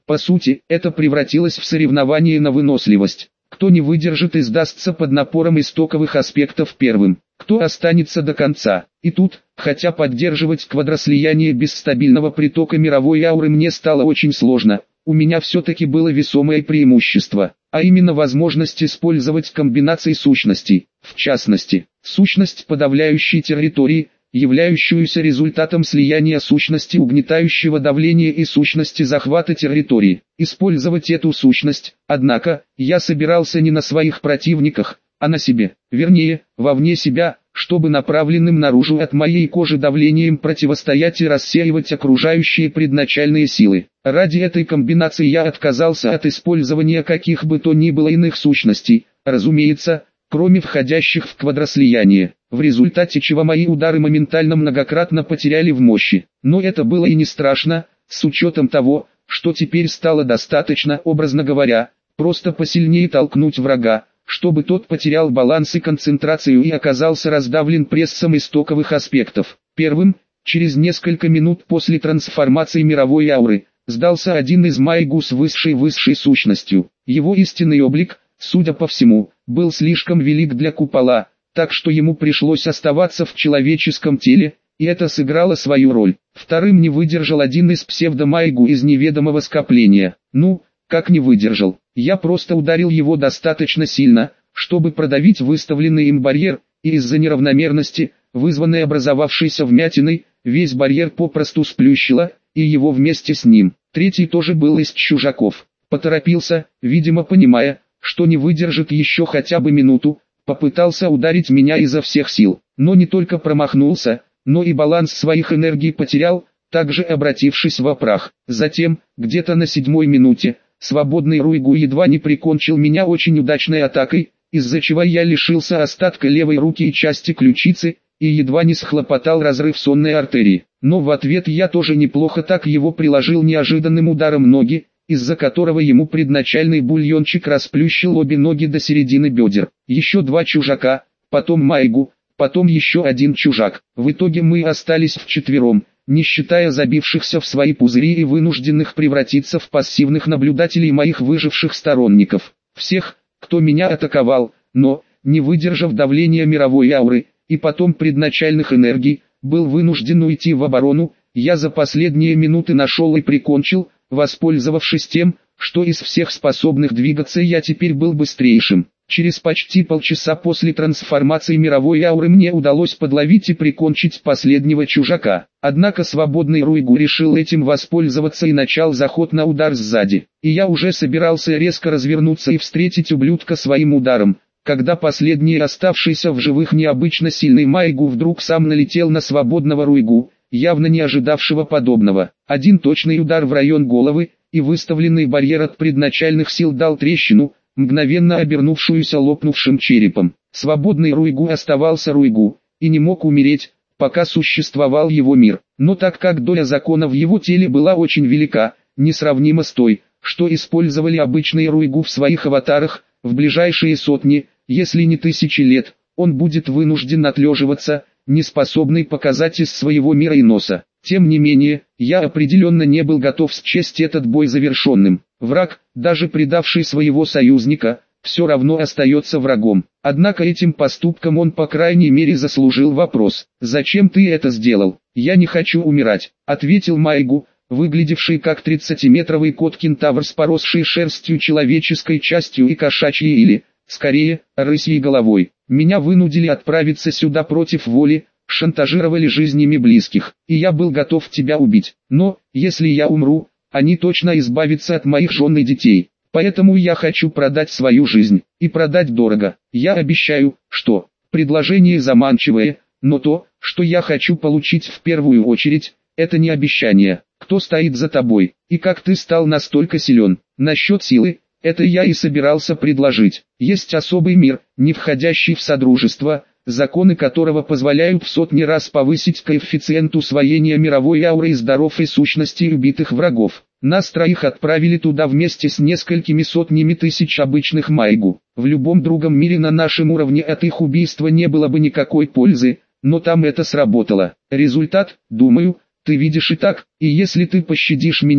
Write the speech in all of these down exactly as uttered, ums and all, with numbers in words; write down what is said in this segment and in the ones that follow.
По сути, это превратилось в соревнование на выносливость. Кто не выдержит и сдастся под напором истоковых аспектов первым, кто останется до конца. И тут, хотя поддерживать квадрослияние без стабильного притока мировой ауры мне стало очень сложно, у меня все-таки было весомое преимущество, а именно возможность использовать комбинации сущностей, в частности, сущность подавляющей территории, являющуюся результатом слияния сущности угнетающего давления и сущности захвата территории. Использовать эту сущность, однако, я собирался не на своих противниках, а на себе, вернее, вовне себя, чтобы направленным наружу от моей кожи давлением противостоять и рассеивать окружающие предначальные силы. Ради этой комбинации я отказался от использования каких бы то ни было иных сущностей, разумеется, кроме входящих в квадрослияние, в результате чего мои удары моментально многократно потеряли в мощи. Но это было и не страшно, с учетом того, что теперь стало достаточно, образно говоря, просто посильнее толкнуть врага, чтобы тот потерял баланс и концентрацию и оказался раздавлен прессом истоковых аспектов. Первым, через несколько минут после трансформации мировой ауры, сдался один из Майгу с высшей-высшей сущностью. Его истинный облик, судя по всему, был слишком велик для купола, так что ему пришлось оставаться в человеческом теле, и это сыграло свою роль. Вторым не выдержал один из псевдомайгу из неведомого скопления. Ну, как не выдержал? Я просто ударил его достаточно сильно, чтобы продавить выставленный им барьер, и из-за неравномерности, вызванной образовавшейся вмятиной, весь барьер попросту сплющило, и его вместе с ним. Третий тоже был из чужаков. Поторопился, видимо понимая, что не выдержит еще хотя бы минуту, попытался ударить меня изо всех сил, но не только промахнулся, но и баланс своих энергий потерял, также обратившись в прах. Затем, где-то на седьмой минуте, свободный Руйгу едва не прикончил меня очень удачной атакой, из-за чего я лишился остатка левой руки и части ключицы, и едва не схлопотал разрыв сонной артерии. Но в ответ я тоже неплохо так его приложил неожиданным ударом ноги, из-за которого ему предначальный бульончик расплющил обе ноги до середины бедер. Еще два чужака, потом Майгу, потом еще один чужак. В итоге мы остались вчетвером, не считая забившихся в свои пузыри и вынужденных превратиться в пассивных наблюдателей моих выживших сторонников. Всех, кто меня атаковал, но, не выдержав давления мировой ауры, и потом предначальных энергий, был вынужден уйти в оборону, я за последние минуты нашел и прикончил, воспользовавшись тем, что из всех способных двигаться я теперь был быстрейшим. Через почти полчаса после трансформации мировой ауры мне удалось подловить и прикончить последнего чужака. Однако свободный Руйгу решил этим воспользоваться и начал заход на удар сзади. И я уже собирался резко развернуться и встретить ублюдка своим ударом, когда последний оставшийся в живых необычно сильный Майгу вдруг сам налетел на свободного Руйгу, явно не ожидавшего подобного. Один точный удар в район головы, и выставленный барьер от предначальных сил дал трещину, мгновенно обернувшуюся лопнувшим черепом. Свободный Руйгу оставался Руйгу, и не мог умереть, пока существовал его мир. Но так как доля закона в его теле была очень велика, несравнима с той, что использовали обычные Руйгу в своих аватарах, в ближайшие сотни, если не тысячи лет, он будет вынужден отлеживаться, не способный показать из своего мира и носа. Тем не менее, я определенно не был готов счесть этот бой завершенным. Враг, даже предавший своего союзника, все равно остается врагом. Однако этим поступком он по крайней мере заслужил вопрос. «Зачем ты это сделал?» «Я не хочу умирать», — ответил Майгу, выглядевший как тридцатиметровый кот-кентавр с поросшей шерстью человеческой частью и кошачьей или, скорее, рысьей головой. «Меня вынудили отправиться сюда против воли, шантажировали жизнями близких, и я был готов тебя убить. Но, если я умру, они точно избавятся от моих жен и детей. Поэтому я хочу продать свою жизнь, и продать дорого. Я обещаю, что предложение заманчивое, но то, что я хочу получить в первую очередь, это не обещание. Кто стоит за тобой, и как ты стал настолько силен? Насчет силы, это я и собирался предложить. Есть особый мир, не входящий в содружество, законы которого позволяют в сотни раз повысить коэффициент усвоения мировой ауры и здоровой сущности убитых врагов. Нас троих отправили туда вместе с несколькими сотнями тысяч обычных Майгу. В любом другом мире на нашем уровне от их убийства не было бы никакой пользы, но там это сработало. Результат, думаю, ты видишь и так, и если ты пощадишь меня,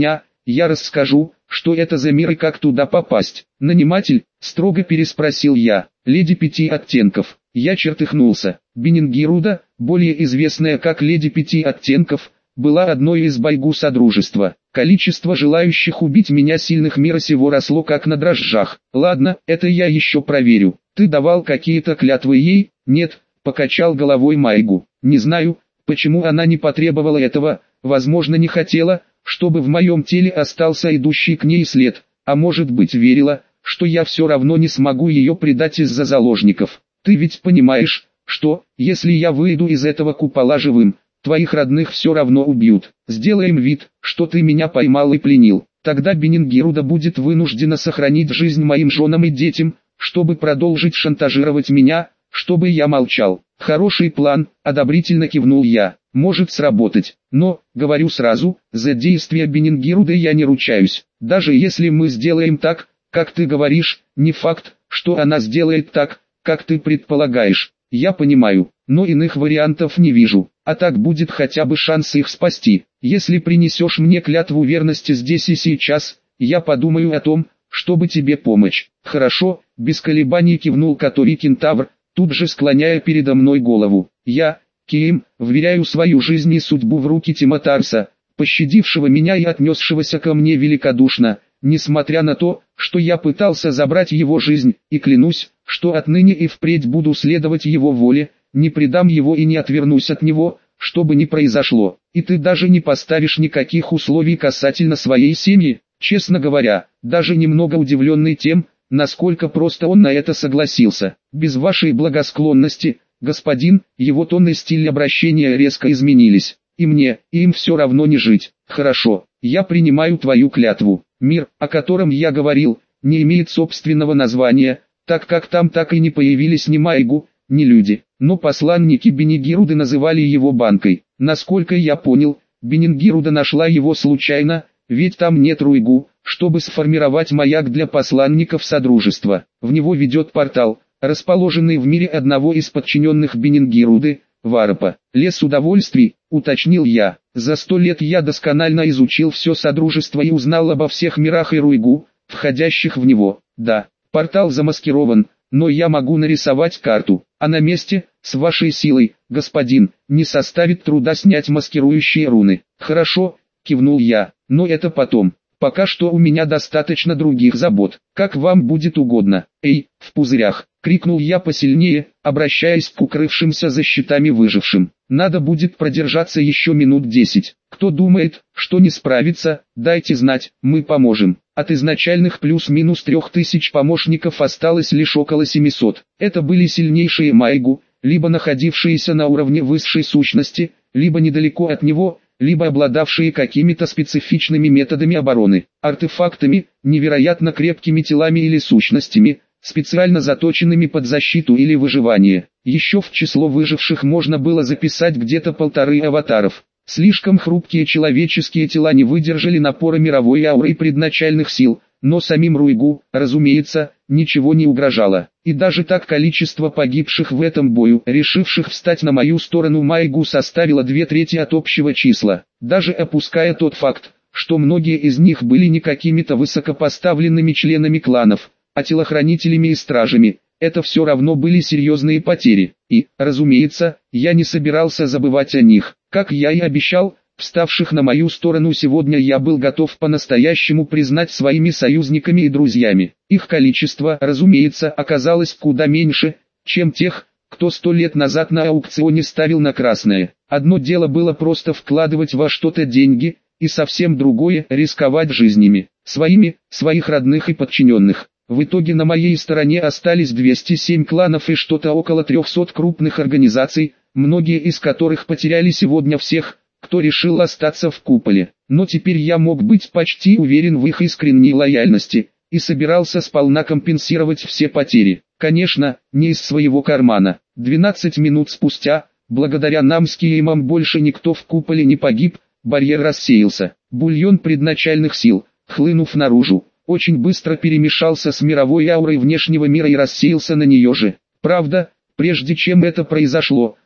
я расскажу, что это за мир и как туда попасть. Наниматель, строго переспросил я, леди пяти оттенков. Я чертыхнулся. Бенингируда, более известная как леди пяти оттенков, была одной из байгу Содружества. Количество желающих убить меня сильных мира сего росло как на дрожжах. Ладно, это я еще проверю. Ты давал какие-то клятвы ей? Нет, покачал головой Майгу. Не знаю, почему она не потребовала этого, возможно не хотела, чтобы в моем теле остался идущий к ней след, а может быть верила, что я все равно не смогу ее предать из-за заложников. Ты ведь понимаешь, что, если я выйду из этого купола живым, твоих родных все равно убьют. Сделаем вид, что ты меня поймал и пленил. Тогда Бенингируда будет вынуждена сохранить жизнь моим женам и детям, чтобы продолжить шантажировать меня, чтобы я молчал. Хороший план, одобрительно кивнул я. Может сработать, но, говорю сразу, за действия Бенингируды я не ручаюсь. Даже если мы сделаем так, как ты говоришь, не факт, что она сделает так, как ты предполагаешь. Я понимаю, но иных вариантов не вижу, а так будет хотя бы шанс их спасти. Если принесешь мне клятву верности здесь и сейчас, я подумаю о том, чтобы тебе помочь. Хорошо, без колебаний кивнул Который Кентавр, тут же склоняя передо мной голову. Я, Киим, вверяю свою жизнь и судьбу в руки Тиматарса, пощадившего меня и отнесшегося ко мне великодушно, несмотря на то, что я пытался забрать его жизнь, и клянусь, что отныне и впредь буду следовать его воле, не предам его и не отвернусь от него, что бы ни произошло. И ты даже не поставишь никаких условий касательно своей семьи. Честно говоря, даже немного удивленный тем, насколько просто он на это согласился. Без вашей благосклонности, господин, его тон и стиль обращения резко изменились. И мне, и им все равно не жить. Хорошо, я принимаю твою клятву. Мир, о котором я говорил, не имеет собственного названия, так как там так и не появились ни Майгу, ни люди. Но посланники Бенингируды называли его банкой. Насколько я понял, Бенингируда нашла его случайно, ведь там нет Руйгу, чтобы сформировать маяк для посланников Содружества. В него ведет портал, расположенный в мире одного из подчиненных Бенингируды, Варапа. Лес удовольствий, уточнил я. За сто лет я досконально изучил все Содружество и узнал обо всех мирах и Руйгу, входящих в него. Да, портал замаскирован, но я могу нарисовать карту, а на месте, с вашей силой, господин, не составит труда снять маскирующие руны. Хорошо, кивнул я, но это потом. Пока что у меня достаточно других забот. Как вам будет угодно. Эй, в пузырях, крикнул я посильнее, обращаясь к укрывшимся за щитами выжившим. Надо будет продержаться еще минут десять. Кто думает, что не справится, дайте знать, мы поможем. От изначальных плюс-минус трех тысяч помощников осталось лишь около семисот. Это были сильнейшие Майгу, либо находившиеся на уровне высшей сущности, либо недалеко от него, либо обладавшие какими-то специфичными методами обороны, артефактами, невероятно крепкими телами или сущностями, специально заточенными под защиту или выживание. Еще в число выживших можно было записать где-то полторы аватаров. Слишком хрупкие человеческие тела не выдержали напора мировой ауры и предначальных сил, но самим Руйгу, разумеется, ничего не угрожало. И даже так количество погибших в этом бою, решивших встать на мою сторону Майгу, составило две трети от общего числа. Даже опуская тот факт, что многие из них были не какими-то высокопоставленными членами кланов, а телохранителями и стражами, это все равно были серьезные потери. И, разумеется, я не собирался забывать о них. Как я и обещал, вставших на мою сторону сегодня я был готов по-настоящему признать своими союзниками и друзьями. Их количество, разумеется, оказалось куда меньше, чем тех, кто сто лет назад на аукционе ставил на красное. Одно дело было просто вкладывать во что-то деньги, и совсем другое – рисковать жизнями, своими, своих родных и подчиненных. В итоге на моей стороне остались двести семь кланов и что-то около трехсот крупных организаций, многие из которых потеряли сегодня всех, кто решил остаться в куполе. Но теперь я мог быть почти уверен в их искренней лояльности, и собирался сполна компенсировать все потери. Конечно, не из своего кармана. двенадцать минут спустя, благодаря нам с Киемом больше никто в куполе не погиб, барьер рассеялся. Бульон предначальных сил, хлынув наружу, очень быстро перемешался с мировой аурой внешнего мира и рассеялся на нее же. Правда, прежде чем это произошло,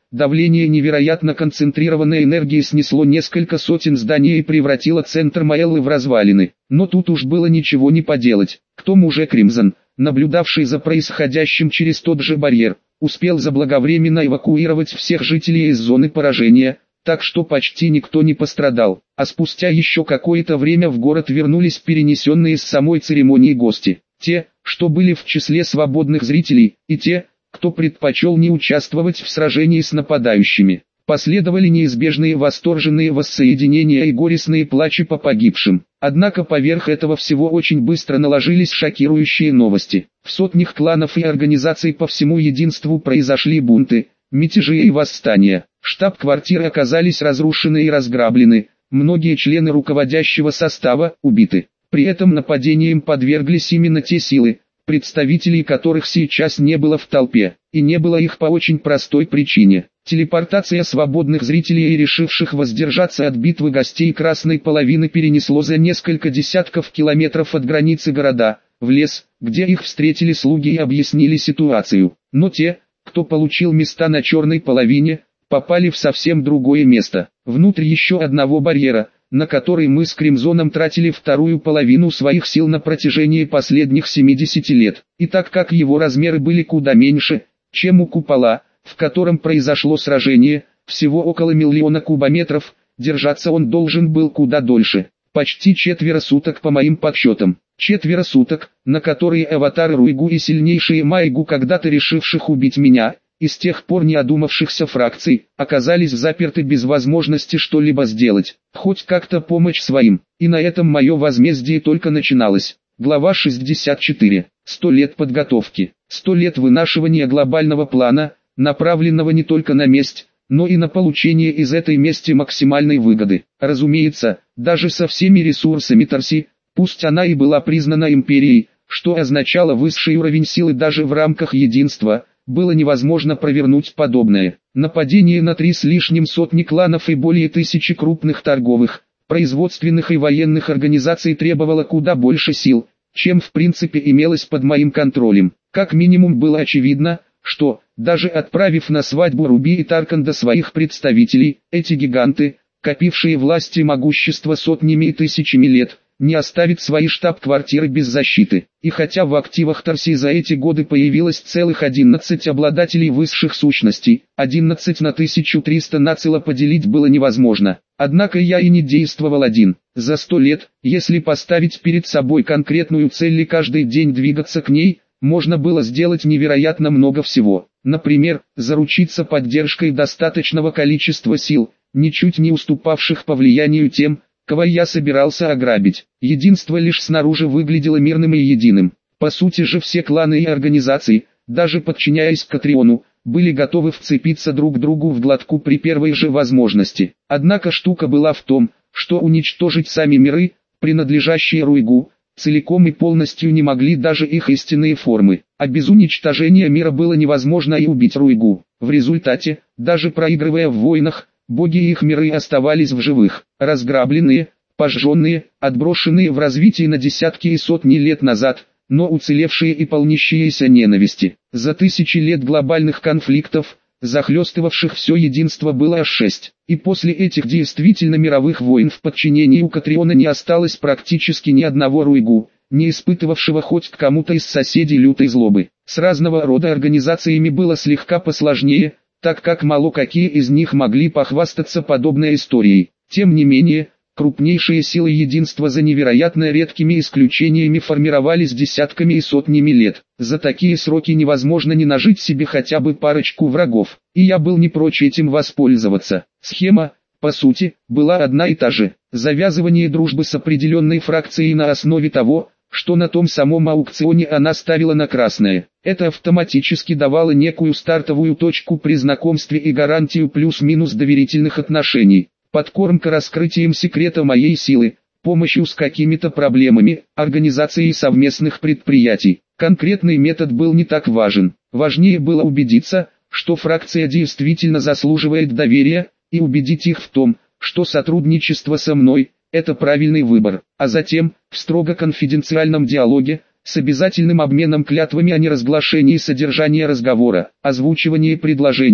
давление невероятно концентрированной энергии снесло несколько сотен зданий и превратило центр Маэллы в развалины. Но тут уж было ничего не поделать. К тому же Кримзон, наблюдавший за происходящим через тот же барьер, успел заблаговременно эвакуировать всех жителей из зоны поражения, так что почти никто не пострадал. А спустя еще какое-то время в город вернулись перенесенные с самой церемонии гости. Те, что были в числе свободных зрителей, и те, кто предпочел не участвовать в сражении с нападающими. Последовали неизбежные восторженные воссоединения и горестные плачи по погибшим. Однако поверх этого всего очень быстро наложились шокирующие новости. В сотнях кланов и организаций по всему единству произошли бунты, мятежи и восстания. Штаб-квартиры оказались разрушены и разграблены, многие члены руководящего состава убиты. При этом нападениям подверглись именно те силы, представителей которых сейчас не было в толпе, и не было их по очень простой причине. Телепортация свободных зрителей и решивших воздержаться от битвы гостей красной половины перенесло за несколько десятков километров от границы города, в лес, где их встретили слуги и объяснили ситуацию. Но те, кто получил места на черной половине, попали в совсем другое место, внутрь еще одного барьера, на который мы с Кримзоном тратили вторую половину своих сил на протяжении последних семидесяти лет. И так как его размеры были куда меньше, чем у купола, в котором произошло сражение, всего около миллиона кубометров, держаться он должен был куда дольше, почти четверо суток по моим подсчетам. Четверо суток, на которые аватары Руйгу и сильнейшие Майгу, когда-то решивших убить меня, и с тех пор не одумавшихся фракций, оказались заперты без возможности что-либо сделать, хоть как-то помочь своим, и на этом мое возмездие только начиналось. Глава шестьдесят четыре. Сто лет подготовки. Сто лет вынашивания глобального плана, направленного не только на месть, но и на получение из этой мести максимальной выгоды. Разумеется, даже со всеми ресурсами Тарси, пусть она и была признана империей, что означало высший уровень силы даже в рамках единства, было невозможно провернуть подобное. Нападение на три с лишним сотни кланов и более тысячи крупных торговых, производственных и военных организаций требовало куда больше сил, чем в принципе имелось под моим контролем. Как минимум было очевидно, что, даже отправив на свадьбу Руби и Тарканда своих представителей, эти гиганты, копившие власть и могущество сотнями и тысячами лет, не оставит свои штаб-квартиры без защиты. И хотя в активах Тарси за эти годы появилось целых одиннадцать обладателей высших сущностей, одиннадцать на тысячу триста нацело поделить было невозможно. Однако я и не действовал один. За сто лет, если поставить перед собой конкретную цель и каждый день двигаться к ней, можно было сделать невероятно много всего. Например, заручиться поддержкой достаточного количества сил, ничуть не уступавших по влиянию тем, кого я собирался ограбить. Единство лишь снаружи выглядело мирным и единым. По сути же все кланы и организации, даже подчиняясь Катриону, были готовы вцепиться друг к другу в глотку при первой же возможности. Однако штука была в том, что уничтожить сами миры, принадлежащие Руйгу, целиком и полностью не могли даже их истинные формы. А без уничтожения мира было невозможно и убить Руйгу. В результате, даже проигрывая в войнах, боги и их миры оставались в живых, разграбленные, пожженные, отброшенные в развитии на десятки и сотни лет назад, но уцелевшие и полнящиеся ненависти. За тысячи лет глобальных конфликтов, захлестывавших все единство, было аж шесть. И после этих действительно мировых войн в подчинении у Катриона не осталось практически ни одного Руйгу, не испытывавшего хоть к кому-то из соседей лютой злобы. С разного рода организациями было слегка посложнее, так как мало какие из них могли похвастаться подобной историей. Тем не менее, крупнейшие силы единства за невероятно редкими исключениями формировались десятками и сотнями лет. За такие сроки невозможно не нажить себе хотя бы парочку врагов, и я был не прочь этим воспользоваться. Схема, по сути, была одна и та же. Завязывание дружбы с определенной фракцией на основе того, что на том самом аукционе она ставила на красное. Это автоматически давало некую стартовую точку при знакомстве и гарантию плюс-минус доверительных отношений. Подкормка раскрытием секрета моей силы, помощью с какими-то проблемами, организацией совместных предприятий. Конкретный метод был не так важен. Важнее было убедиться, что фракция действительно заслуживает доверия, и убедить их в том, что сотрудничество со мной – это правильный выбор. А затем, в строго конфиденциальном диалоге, с обязательным обменом клятвами о неразглашении содержания разговора, озвучивании предложения,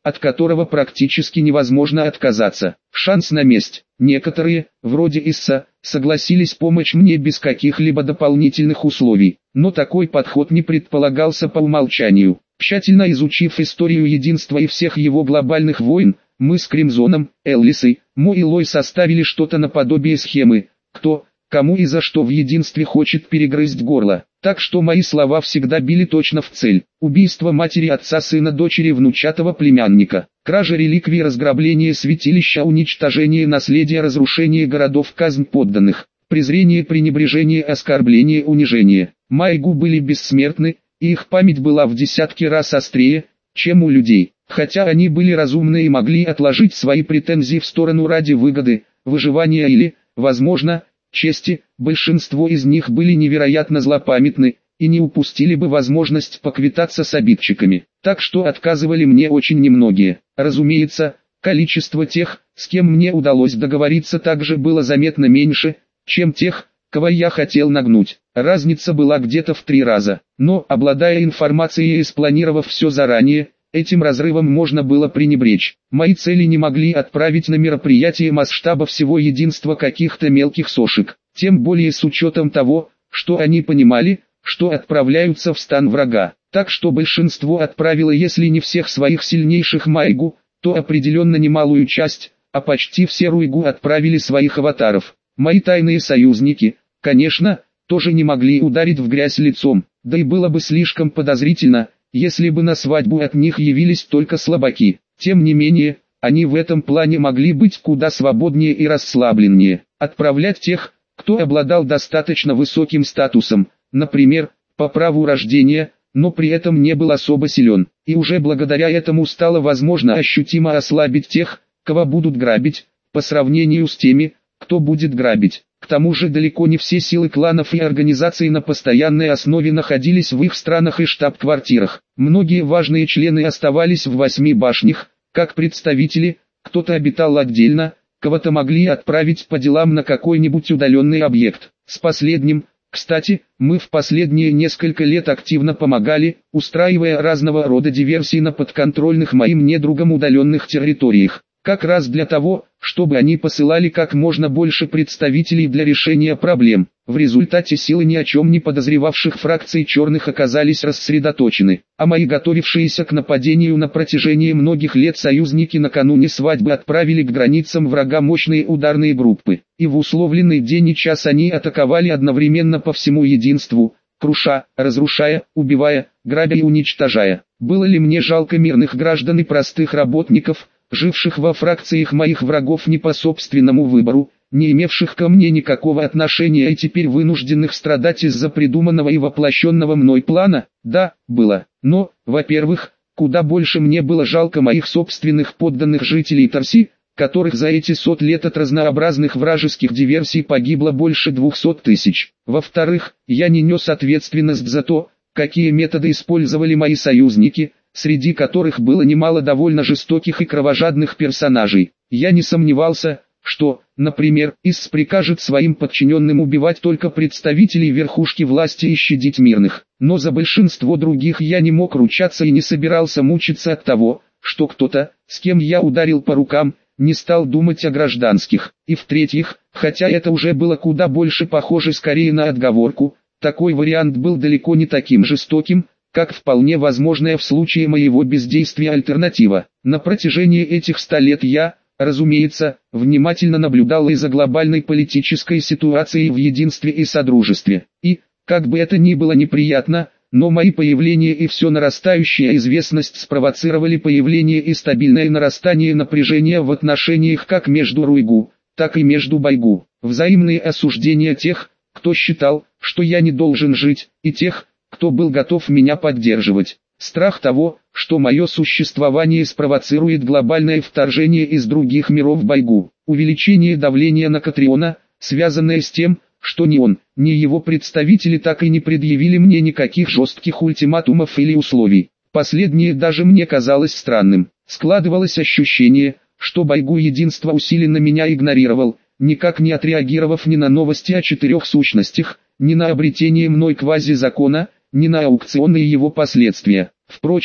от которого практически невозможно отказаться. Шанс на месть. Некоторые, вроде Исса, согласились помочь мне без каких-либо дополнительных условий, но такой подход не предполагался по умолчанию. Тщательно изучив историю единства и всех его глобальных войн, мы с Кримзоном, Эллисой, Мо и Лой составили что-то наподобие схемы, кто, кому и за что в единстве хочет перегрызть горло. Так что мои слова всегда били точно в цель. Убийство матери, отца, сына, дочери, внучатого племянника. Кража реликвий, разграбление святилища, уничтожение наследия, разрушение городов, казнь подданных. Презрение, пренебрежение, оскорбление, унижение. Майгу были бессмертны, и их память была в десятки раз острее, чем у людей. Хотя они были разумны и могли отложить свои претензии в сторону ради выгоды, выживания или, возможно, чести, большинство из них были невероятно злопамятны, и не упустили бы возможность поквитаться с обидчиками. Так что отказывали мне очень немногие. Разумеется, количество тех, с кем мне удалось договориться, также было заметно меньше, чем тех, кого я хотел нагнуть. Разница была где-то в три раза. Но, обладая информацией и спланировав все заранее, этим разрывом можно было пренебречь. Мои цели не могли отправить на мероприятие масштаба всего единства каких-то мелких сошек. Тем более с учетом того, что они понимали, что отправляются в стан врага. Так что большинство отправило, если не всех своих сильнейших Майгу, то определенно немалую часть, а почти все Руйгу отправили своих аватаров. Мои тайные союзники, конечно, тоже не могли ударить в грязь лицом, да и было бы слишком подозрительно, если бы на свадьбу от них явились только слабаки. Тем не менее, они в этом плане могли быть куда свободнее и расслабленнее. Отправлять тех, кто обладал достаточно высоким статусом, например, по праву рождения, но при этом не был особо силен. И уже благодаря этому стало возможно ощутимо ослабить тех, кого будут грабить, по сравнению с теми, кто будет грабить. К тому же далеко не все силы кланов и организаций на постоянной основе находились в их странах и штаб-квартирах. Многие важные члены оставались в восьми башнях, как представители, кто-то обитал отдельно, кого-то могли отправить по делам на какой-нибудь удаленный объект. С последним, кстати, мы в последние несколько лет активно помогали, устраивая разного рода диверсии на подконтрольных моим недругам удаленных территориях. Как раз для того, чтобы они посылали как можно больше представителей для решения проблем. В результате силы ни о чем не подозревавших фракций черных оказались рассредоточены, а мои готовившиеся к нападению на протяжении многих лет союзники накануне свадьбы отправили к границам врага мощные ударные группы. И в условленный день и час они атаковали одновременно по всему единству, круша, разрушая, убивая, грабя и уничтожая. Было ли мне жалко мирных граждан и простых работников, живших во фракциях моих врагов не по собственному выбору, не имевших ко мне никакого отношения и теперь вынужденных страдать из-за придуманного и воплощенного мной плана? Да, было. Но, во-первых, куда больше мне было жалко моих собственных подданных жителей Тарси, которых за эти сот лет от разнообразных вражеских диверсий погибло больше двухсот тысяч. Во-вторых, я не нес ответственность за то, какие методы использовали мои союзники, среди которых было немало довольно жестоких и кровожадных персонажей. Я не сомневался, что, например, Исс прикажет своим подчиненным убивать только представителей верхушки власти и щадить мирных. Но за большинство других я не мог ручаться и не собирался мучиться от того, что кто-то, с кем я ударил по рукам, не стал думать о гражданских. И в-третьих, хотя это уже было куда больше похоже скорее на отговорку, такой вариант был далеко не таким жестоким, как вполне возможная в случае моего бездействия альтернатива. На протяжении этих ста лет я, разумеется, внимательно наблюдал и за глобальной политической ситуацией в единстве и содружестве. И, как бы это ни было неприятно, но мои появления и все нарастающая известность спровоцировали появление и стабильное нарастание напряжения в отношениях как между Руйгу, так и между Байгу. Взаимные осуждения тех, кто считал, что я не должен жить, и тех, кто был готов меня поддерживать. Страх того, что мое существование спровоцирует глобальное вторжение из других миров Байгу. Увеличение давления на Катриона, связанное с тем, что ни он, ни его представители так и не предъявили мне никаких жестких ультиматумов или условий. Последнее даже мне казалось странным. Складывалось ощущение, что Байгу единства усиленно меня игнорировал, никак не отреагировав ни на новости о четырех сущностях, ни на обретение мной квази-закона, ни на аукцион и его последствия. Впрочем,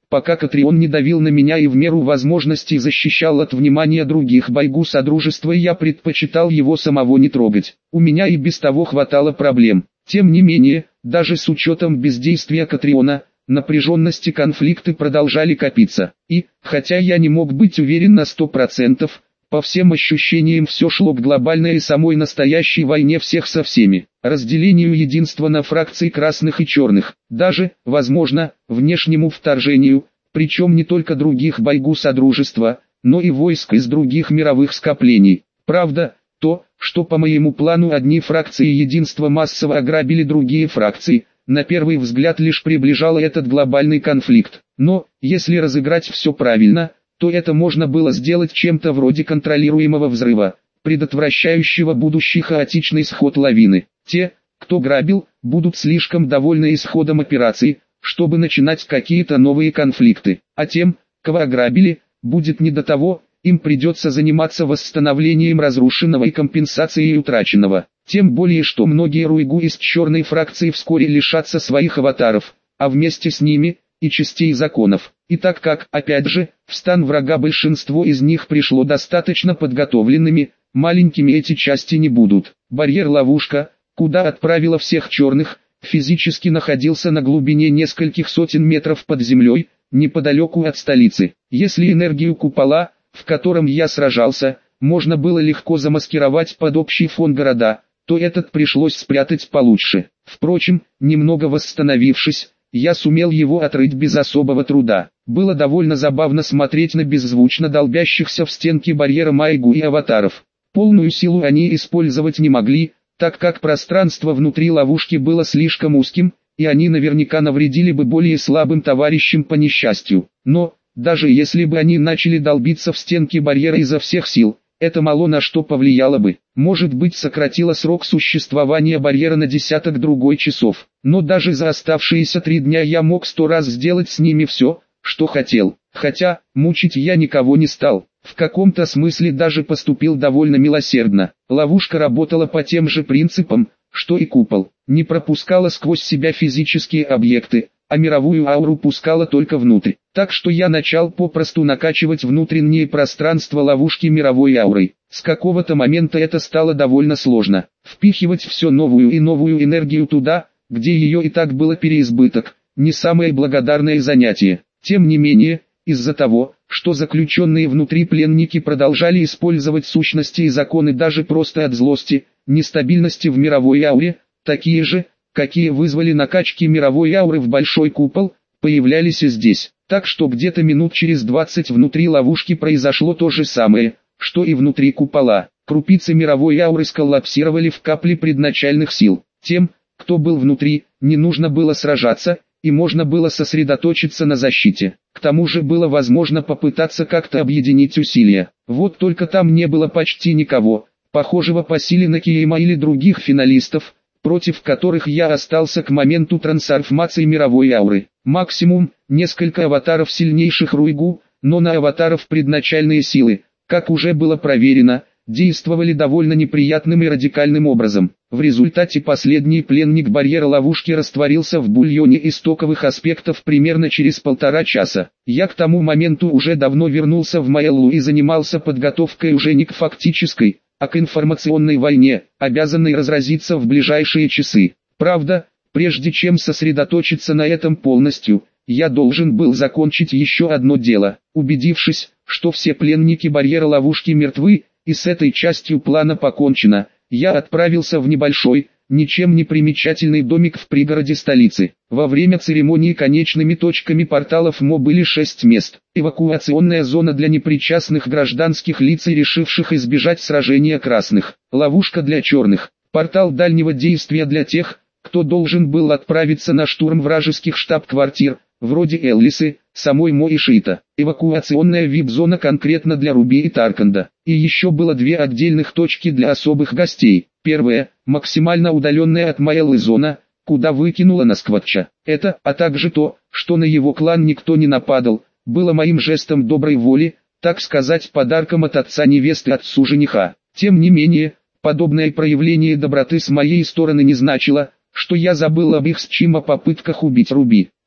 пока Катрион не давил на меня и в меру возможностей защищал от внимания других бойгу Содружества, я предпочитал его самого не трогать. У меня и без того хватало проблем. Тем не менее, даже с учетом бездействия Катриона, напряженности конфликты продолжали копиться. И, хотя я не мог быть уверен на сто процентов, по всем ощущениям все шло к глобальной и самой настоящей войне всех со всеми, разделению единства на фракции красных и черных, даже, возможно, внешнему вторжению, причем не только других бойгу Содружества, но и войск из других мировых скоплений. Правда, то, что по моему плану одни фракции единства массово ограбили другие фракции, на первый взгляд лишь приближало этот глобальный конфликт. Но, если разыграть все правильно, то это можно было сделать чем-то вроде контролируемого взрыва, предотвращающего будущий хаотичный исход лавины. Те, кто грабил, будут слишком довольны исходом операции, чтобы начинать какие-то новые конфликты. А тем, кого ограбили, будет не до того, им придется заниматься восстановлением разрушенного и компенсацией утраченного. Тем более, что многие руйгу из черной фракции вскоре лишатся своих аватаров, а вместе с ними и частей законов. И так как, опять же, в стан врага большинство из них пришло достаточно подготовленными, маленькими эти части не будут. Барьер-ловушка, куда отправила всех черных, физически находился на глубине нескольких сотен метров под землей, неподалеку от столицы. Если энергию купола, в котором я сражался, можно было легко замаскировать под общий фон города, то этот пришлось спрятать получше. Впрочем, немного восстановившись, я сумел его отрыть без особого труда. Было довольно забавно смотреть на беззвучно долбящихся в стенки барьера майгу и аватаров. Полную силу они использовать не могли, так как пространство внутри ловушки было слишком узким, и они наверняка навредили бы более слабым товарищам по несчастью. Но, даже если бы они начали долбиться в стенки барьера изо всех сил, это мало на что повлияло бы. Может быть, сократило срок существования барьера на десяток другой часов. Но даже за оставшиеся три дня я мог сто раз сделать с ними все, что хотел. Хотя, мучить я никого не стал. В каком-то смысле даже поступил довольно милосердно. Ловушка работала по тем же принципам, что и купол. Не пропускала сквозь себя физические объекты, а мировую ауру пускала только внутрь. Так что я начал попросту накачивать внутреннее пространство ловушки мировой аурой. С какого-то момента это стало довольно сложно. Впихивать все новую и новую энергию туда, где ее и так было переизбыток, не самое благодарное занятие. Тем не менее, из-за того, что заключенные внутри пленники продолжали использовать сущности и законы даже просто от злости, нестабильности в мировой ауре, такие же, какие вызвали накачки мировой ауры в большой купол, появлялись и здесь. Так что где-то минут через двадцать внутри ловушки произошло то же самое, что и внутри купола. Крупицы мировой ауры сколлапсировали в капли предначальных сил. Тем, кто был внутри, не нужно было сражаться, и можно было сосредоточиться на защите. К тому же было возможно попытаться как-то объединить усилия. Вот только там не было почти никого, похожего по силе на Киема или других финалистов, против которых я остался к моменту трансформации мировой ауры. Максимум, несколько аватаров сильнейших руйгу, но на аватаров предначальные силы, как уже было проверено, действовали довольно неприятным и радикальным образом. В результате последний пленник барьера ловушки растворился в бульоне истоковых аспектов примерно через полтора часа. Я к тому моменту уже давно вернулся в Маэллу и занимался подготовкой уже не к фактической, а к информационной войне, обязанной разразиться в ближайшие часы. Правда, прежде чем сосредоточиться на этом полностью, я должен был закончить еще одно дело. Убедившись, что все пленники барьера ловушки мертвы, и с этой частью плана покончено, я отправился в небольшой, ничем не примечательный домик в пригороде столицы. Во время церемонии конечными точками порталов МО были шесть мест. Эвакуационная зона для непричастных гражданских лиц и решивших избежать сражения красных. Ловушка для черных. Портал дальнего действия для тех, кто должен был отправиться на штурм вражеских штаб-квартир, вроде Эллисы, самой Мо и Шиита. Эвакуационная вип-зона конкретно для Руби и Тарканда. И еще было две отдельных точки для особых гостей. Первая, максимально удаленная от Маэллы зона, куда выкинула Наскватча. Это, а также то, что на его клан никто не нападал, было моим жестом доброй воли, так сказать, подарком от отца невесты отцу жениха. Тем не менее, подобное проявление доброты с моей стороны не значило, что я забыл об их с Чима попытках убить Руби.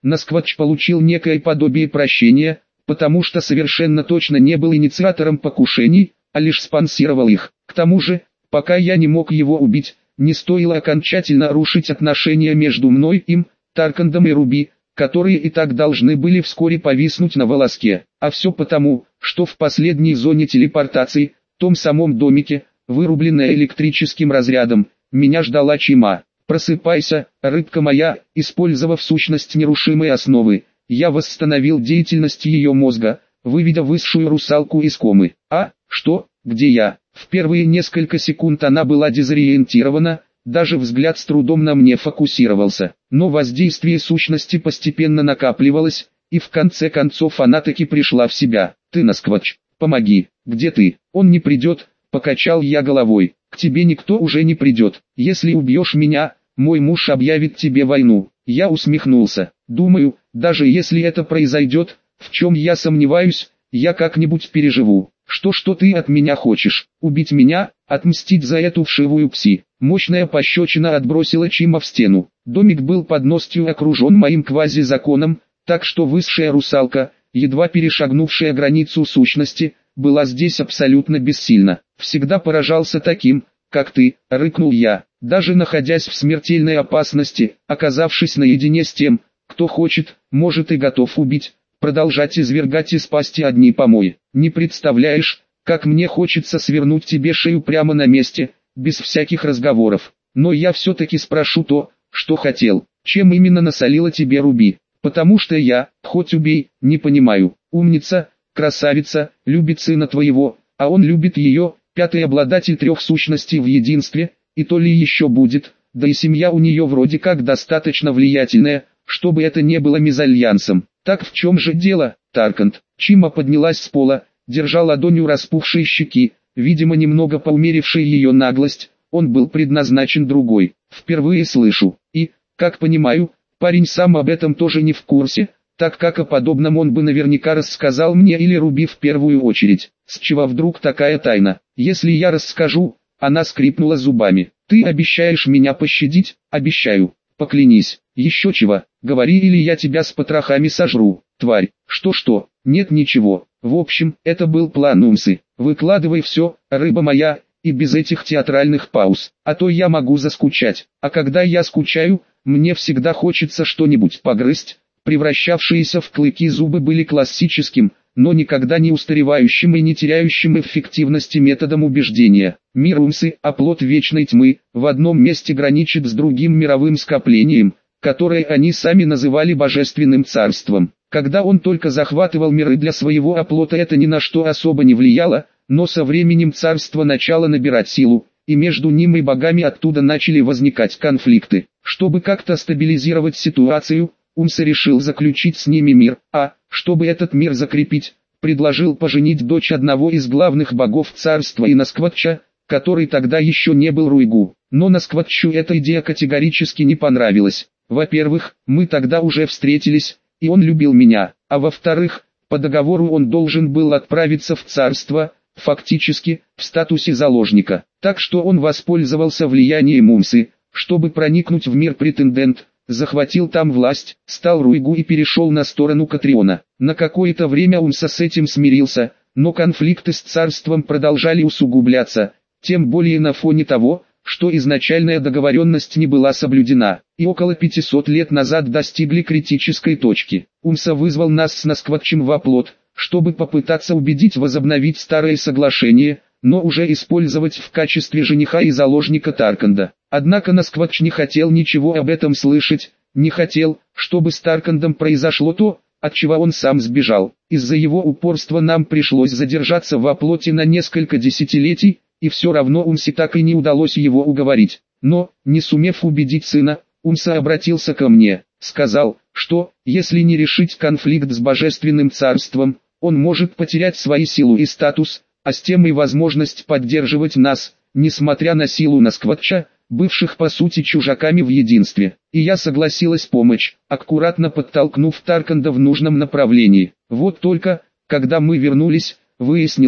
Насквотч получил некое подобие прощения, потому что совершенно точно не был инициатором покушений, а лишь спонсировал их. К тому же, пока я не мог его убить, не стоило окончательно рушить отношения между мной, им, Таркандом и Руби, которые и так должны были вскоре повиснуть на волоске. А все потому, что в последней зоне телепортации, том самом домике, вырубленная электрическим разрядом, меня ждала Чима. «Просыпайся, рыбка моя», использовав сущность нерушимой основы, я восстановил деятельность ее мозга, выведя высшую русалку из комы. «А, что, где я?» В первые несколько секунд она была дезориентирована, даже взгляд с трудом на мне фокусировался, но воздействие сущности постепенно накапливалось, и в конце концов она таки пришла в себя. «Ты, Насквотч, помоги, где ты?» «Он не придет», покачал я головой. «К тебе никто уже не придет. Если убьешь меня, мой муж объявит тебе войну». Я усмехнулся. «Думаю, даже если это произойдет, в чем я сомневаюсь, я как-нибудь переживу. Что что ты от меня хочешь? Убить меня, отмстить за эту вшивую пси?» Мощная пощечина отбросила Чима в стену. Домик был под ностью окружен моим квазизаконом, так что высшая русалка, едва перешагнувшая границу сущности, была здесь абсолютно бессильна. «Всегда поражался таким, как ты», — рыкнул я, даже находясь в смертельной опасности, оказавшись наедине с тем, кто хочет, может и готов убить, продолжать извергать из пасти одни помои. «Не представляешь, как мне хочется свернуть тебе шею прямо на месте, без всяких разговоров. Но я все-таки спрошу то, что хотел. Чем именно насолила тебе Руби? Потому что я, хоть убей, не понимаю. Умница, красавица, любит сына твоего, а он любит ее, пятый обладатель трех сущностей в единстве, и то ли еще будет, да и семья у нее вроде как достаточно влиятельная, чтобы это не было мезальянсом. Так в чем же дело, Тарканд?» Чима поднялась с пола, держа ладонью распухшие щеки, видимо немного поумерившей ее наглость. «Он был предназначен другой. Впервые слышу. И, как понимаю, парень сам об этом тоже не в курсе, так как о подобном он бы наверняка рассказал мне или Руби в первую очередь. С чего вдруг такая тайна? Если я расскажу...» Она скрипнула зубами. «Ты обещаешь меня пощадить?» «Обещаю. Поклянись». «Еще чего? Говори, или я тебя с потрохами сожру, тварь». «Что-что? Нет ничего. В общем, это был план Умсы. Выкладывай все, рыба моя, и без этих театральных пауз, а то я могу заскучать. А когда я скучаю, мне всегда хочется что-нибудь погрызть». Превращавшиеся в клыки зубы были классическим, но никогда не устаревающим и не теряющим эффективности методом убеждения. Мир Умсы, оплот вечной тьмы, в одном месте граничит с другим мировым скоплением, которое они сами называли божественным царством. Когда он только захватывал миры для своего оплота, это ни на что особо не влияло, но со временем царство начало набирать силу, и между ним и богами оттуда начали возникать конфликты. Чтобы как-то стабилизировать ситуацию, Умса решил заключить с ними мир, а, чтобы этот мир закрепить, предложил поженить дочь одного из главных богов царства и Насквотча, который тогда еще не был Руйгу. Но Насквотчу эта идея категорически не понравилась. Во-первых, мы тогда уже встретились, и он любил меня, а во-вторых, по договору он должен был отправиться в царство, фактически, в статусе заложника. Так что он воспользовался влиянием Умсы, чтобы проникнуть в мир претендент, захватил там власть, стал Руйгу и перешел на сторону Катриона. На какое-то время Умса с этим смирился, но конфликты с царством продолжали усугубляться, тем более на фоне того, что изначальная договоренность не была соблюдена, и около пятисот лет назад достигли критической точки. Умса вызвал нас с Насквотчем в оплот, чтобы попытаться убедить возобновить старое соглашение, но уже использовать в качестве жениха и заложника Тарканда. Однако Насквотч не хотел ничего об этом слышать, не хотел, чтобы с Таркандом произошло то, от чего он сам сбежал. Из-за его упорства нам пришлось задержаться в оплоте на несколько десятилетий, и все равно Умсе так и не удалось его уговорить. Но, не сумев убедить сына, Умса обратился ко мне, сказал, что, если не решить конфликт с Божественным Царством, он может потерять свою силу и статус, а с тем и возможность поддерживать нас, несмотря на силу Насквотча, бывших по сути чужаками в единстве. И я согласилась помочь, аккуратно подтолкнув Тарканда в нужном направлении. Вот только, когда мы вернулись, выяснилось,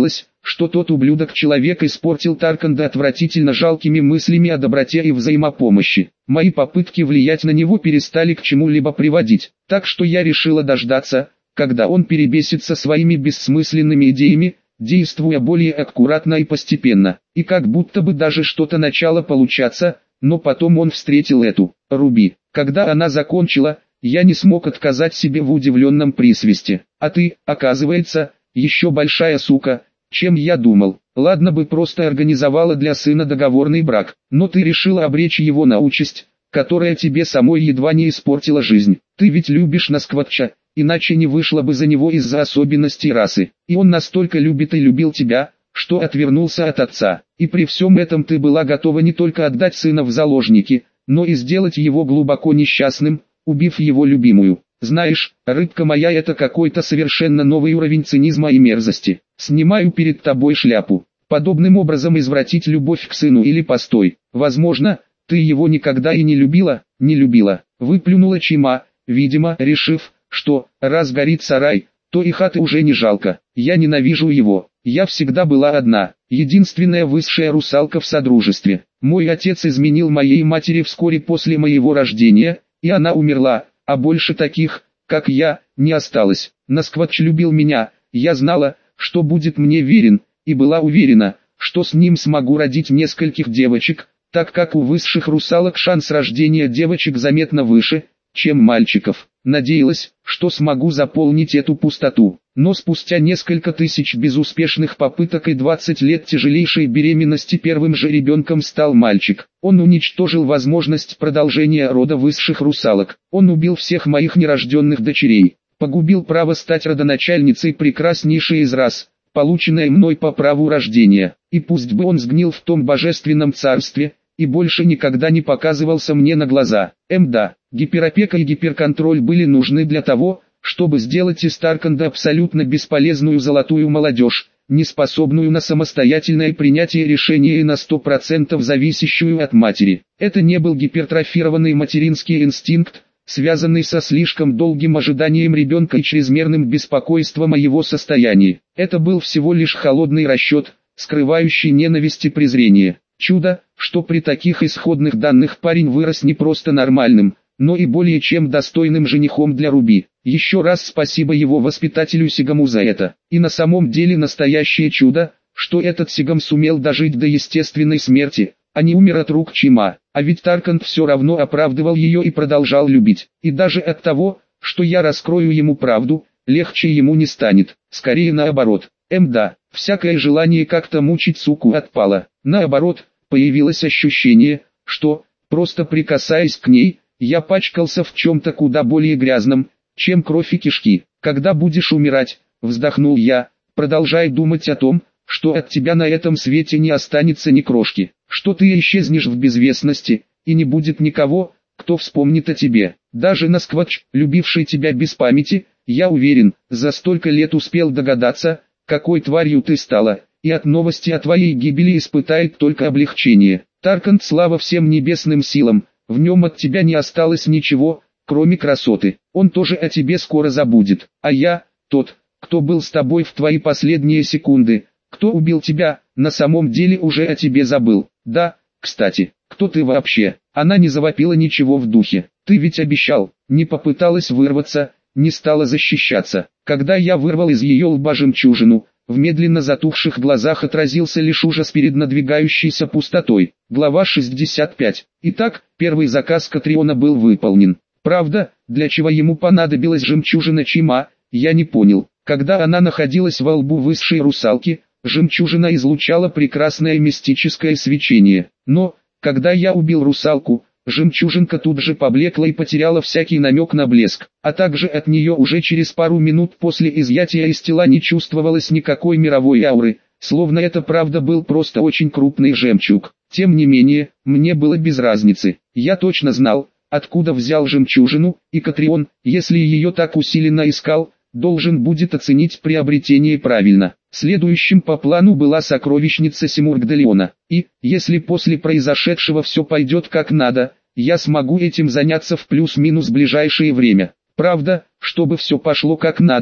что тот ублюдок-человек испортил Тарканда отвратительно жалкими мыслями о доброте и взаимопомощи. Мои попытки влиять на него перестали к чему-либо приводить, так что я решила дождаться, когда он перебесится своими бессмысленными идеями, действуя более аккуратно и постепенно. И как будто бы даже что-то начало получаться, но потом он встретил эту, Руби. Когда она закончила, я не смог отказать себе в удивленном присвисте. А ты, оказывается, еще большая сука, чем я думал. Ладно бы просто организовала для сына договорный брак, но ты решила обречь его на участь, которая тебе самой едва не испортила жизнь. Ты ведь любишь Наскватча, иначе не вышла бы за него из-за особенностей расы. И он настолько любит и любил тебя, что отвернулся от отца. И при всем этом ты была готова не только отдать сына в заложники, но и сделать его глубоко несчастным, убив его любимую. Знаешь, рыбка моя, это какой-то совершенно новый уровень цинизма и мерзости. Снимаю перед тобой шляпу. Подобным образом извратить любовь к сыну или постой. Возможно, ты его никогда и не любила, не любила. Выплюнула Чима, видимо, решив, что, раз горит сарай, то и хаты уже не жалко. Я ненавижу его. Я всегда была одна, единственная высшая русалка в содружестве. Мой отец изменил моей матери вскоре после моего рождения, и она умерла, а больше таких, как я, не осталось. Наскватч любил меня, я знала, что будет мне верен, и была уверена, что с ним смогу родить нескольких девочек, так как у высших русалок шанс рождения девочек заметно выше, чем мальчиков. Надеялась, что смогу заполнить эту пустоту. Но спустя несколько тысяч безуспешных попыток и двадцать лет тяжелейшей беременности первым же ребенком стал мальчик. Он уничтожил возможность продолжения рода высших русалок. Он убил всех моих нерожденных дочерей. Погубил право стать родоначальницей прекраснейшей из рас, полученное мной по праву рождения. И пусть бы он сгнил в том божественном царстве, и больше никогда не показывался мне на глаза. Мда, гиперопека и гиперконтроль были нужны для того, чтобы сделать из Тарканда абсолютно бесполезную золотую молодежь, неспособную на самостоятельное принятие решения и на сто процентов зависящую от матери. Это не был гипертрофированный материнский инстинкт, связанный со слишком долгим ожиданием ребенка и чрезмерным беспокойством о его состоянии. Это был всего лишь холодный расчет, скрывающий ненависть и презрение. Чудо, что при таких исходных данных парень вырос не просто нормальным, но и более чем достойным женихом для Руби. Еще раз спасибо его воспитателю Сигаму за это. И на самом деле настоящее чудо, что этот Сигам сумел дожить до естественной смерти, а не умер от рук Чима. А ведь Тарканд все равно оправдывал ее и продолжал любить. И даже от того, что я раскрою ему правду, легче ему не станет. Скорее наоборот. Мда, всякое желание как-то мучить суку отпало. Наоборот, появилось ощущение, что, просто прикасаясь к ней, я пачкался в чем-то куда более грязном, чем кровь и кишки. Когда будешь умирать, вздохнул я, продолжай думать о том, что от тебя на этом свете не останется ни крошки, что ты исчезнешь в безвестности, и не будет никого, кто вспомнит о тебе. Даже Наскватч, любивший тебя без памяти, я уверен, за столько лет успел догадаться, какой тварью ты стала, и от новости о твоей гибели испытает только облегчение. Тарканд, слава всем небесным силам, в нем от тебя не осталось ничего, кроме красоты. Он тоже о тебе скоро забудет. А я, тот, кто был с тобой в твои последние секунды, кто убил тебя, на самом деле уже о тебе забыл. Да, кстати, кто ты вообще? Она не завопила ничего в духе. Ты ведь обещал, не попыталась вырваться, не стала защищаться. Когда я вырвал из ее лба жемчужину, в медленно затухших глазах отразился лишь ужас перед надвигающейся пустотой. Глава шестьдесят пять. Итак, первый заказ Катриона был выполнен. Правда, для чего ему понадобилась жемчужина Чима, я не понял. Когда она находилась во лбу высшей русалки, жемчужина излучала прекрасное мистическое свечение. Но, когда я убил русалку, жемчужинка тут же поблекла и потеряла всякий намек на блеск, а также от нее уже через пару минут после изъятия из тела не чувствовалось никакой мировой ауры, словно это правда был просто очень крупный жемчуг. Тем не менее, мне было без разницы. Я точно знал, откуда взял жемчужину, и Катрион, если ее так усиленно искал, должен будет оценить приобретение правильно. Следующим по плану была сокровищница Симургдалиона. И, если после произошедшего все пойдет как надо, я смогу этим заняться в плюс-минус ближайшее время. Правда, чтобы все пошло как надо,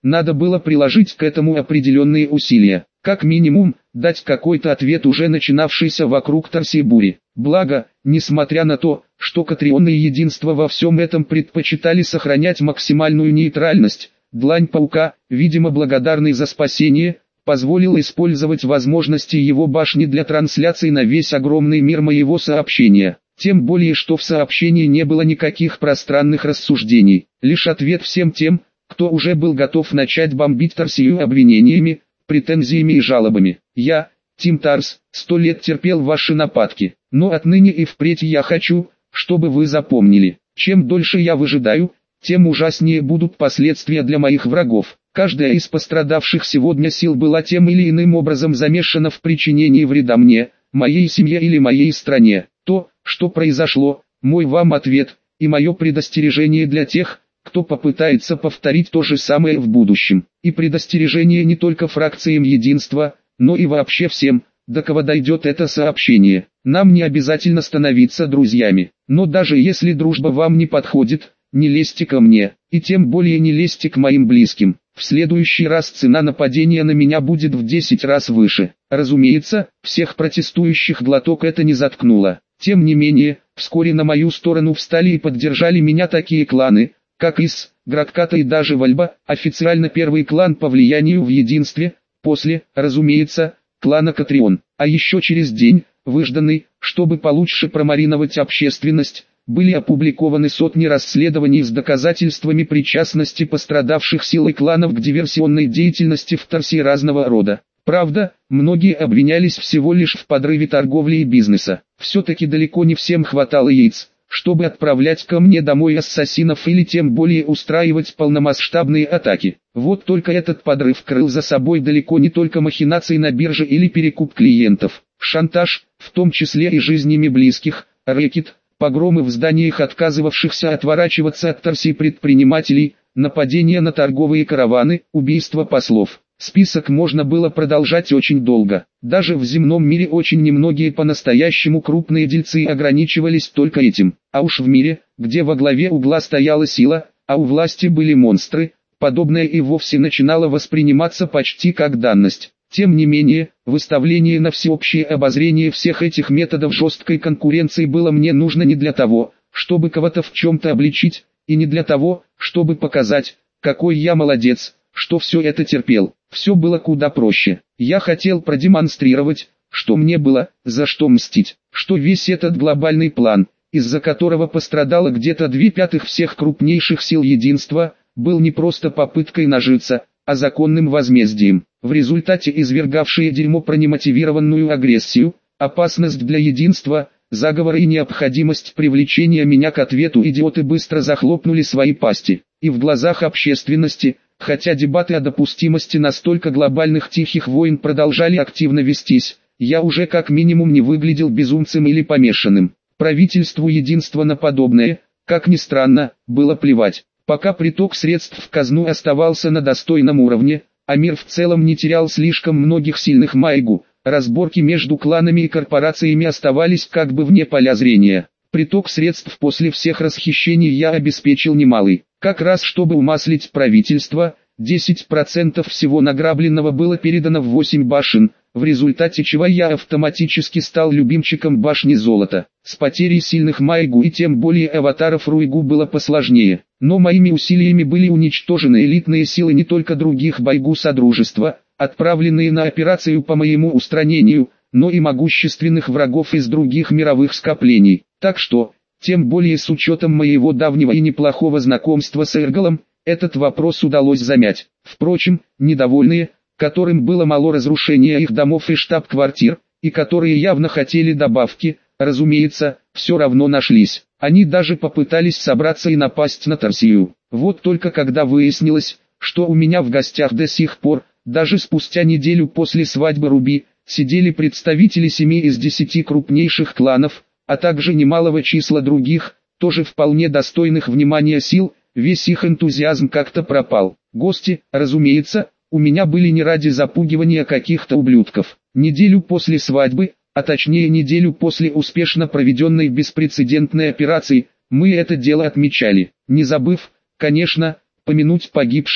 надо было приложить к этому определенные усилия. Как минимум, дать какой-то ответ уже начинавшейся вокруг Тарсии бури. Благо, несмотря на то, что Катрионы и единство во всем этом предпочитали сохранять максимальную нейтральность, длань паука, видимо благодарный за спасение, позволила использовать возможности его башни для трансляции на весь огромный мир моего сообщения. Тем более, что в сообщении не было никаких пространных рассуждений, лишь ответ всем тем, кто уже был готов начать бомбить Тарсию обвинениями, претензиями и жалобами. Я, Тим Тарс, сто лет терпел ваши нападки, но отныне и впредь я хочу, чтобы вы запомнили, чем дольше я выжидаю, тем ужаснее будут последствия для моих врагов. Каждая из пострадавших сегодня сил была тем или иным образом замешана в причинении вреда мне, моей семье или моей стране. То, что произошло, мой вам ответ, и мое предостережение для тех, кто попытается повторить то же самое в будущем. И предостережение не только фракциям единства, но и вообще всем, до кого дойдет это сообщение. Нам не обязательно становиться друзьями, но даже если дружба вам не подходит, не лезьте ко мне, и тем более не лезьте к моим близким. В следующий раз цена нападения на меня будет в десять раз выше. Разумеется, всех протестующих глоток это не заткнуло. Тем не менее, вскоре на мою сторону встали и поддержали меня такие кланы, как Ис, Гракката и даже Вальба, официально первый клан по влиянию в единстве, после, разумеется, клана Катрион. А еще через день, выжданный, чтобы получше промариновать общественность, были опубликованы сотни расследований с доказательствами причастности пострадавших сил и кланов к диверсионной деятельности в Тарсии разного рода. Правда, многие обвинялись всего лишь в подрыве торговли и бизнеса. Все-таки далеко не всем хватало яиц, чтобы отправлять ко мне домой ассасинов или тем более устраивать полномасштабные атаки. Вот только этот подрыв крыл за собой далеко не только махинации на бирже или перекуп клиентов. Шантаж, в том числе и жизнями близких, рэкет, погромы в зданиях отказывавшихся отворачиваться от Тарсии предпринимателей, нападения на торговые караваны, убийства послов. Список можно было продолжать очень долго. Даже в земном мире очень немногие по-настоящему крупные дельцы ограничивались только этим. А уж в мире, где во главе угла стояла сила, а у власти были монстры, подобное и вовсе начинало восприниматься почти как данность. Тем не менее, выставление на всеобщее обозрение всех этих методов жесткой конкуренции было мне нужно не для того, чтобы кого-то в чем-то обличить, и не для того, чтобы показать, какой я молодец, что все это терпел. Все было куда проще. Я хотел продемонстрировать, что мне было, за что мстить, что весь этот глобальный план, из-за которого пострадало где-то две пятых всех крупнейших сил единства, был не просто попыткой нажиться, а законным возмездием. В результате извергавшие дерьмо про немотивированную агрессию, опасность для единства, заговор и необходимость привлечения меня к ответу идиоты быстро захлопнули свои пасти. И в глазах общественности, хотя дебаты о допустимости настолько глобальных тихих войн продолжали активно вестись, я уже как минимум не выглядел безумцем или помешанным. Правительству единства на подобное, как ни странно, было плевать. Пока приток средств в казну оставался на достойном уровне, а мир в целом не терял слишком многих сильных майгу, разборки между кланами и корпорациями оставались как бы вне поля зрения. Приток средств после всех расхищений я обеспечил немалый. Как раз чтобы умаслить правительство, десять процентов всего награбленного было передано в восемь башен, в результате чего я автоматически стал любимчиком башни золота. С потерей сильных майгу и тем более аватаров руйгу было посложнее, но моими усилиями были уничтожены элитные силы не только других байгу Содружества, отправленные на операцию по моему устранению, но и могущественных врагов из других мировых скоплений. Так что, тем более с учетом моего давнего и неплохого знакомства с Эргалом, этот вопрос удалось замять. Впрочем, недовольные, которым было мало разрушения их домов и штаб-квартир, и которые явно хотели добавки, разумеется, все равно нашлись. Они даже попытались собраться и напасть на Тарсию. Вот только когда выяснилось, что у меня в гостях до сих пор, даже спустя неделю после свадьбы Руби, сидели представители семи из десяти крупнейших кланов, а также немалого числа других, тоже вполне достойных внимания сил, весь их энтузиазм как-то пропал. Гости, разумеется, у меня были не ради запугивания каких-то ублюдков. Неделю после свадьбы, а точнее неделю после успешно проведенной беспрецедентной операции, мы это дело отмечали, не забыв, конечно, помянуть погибших,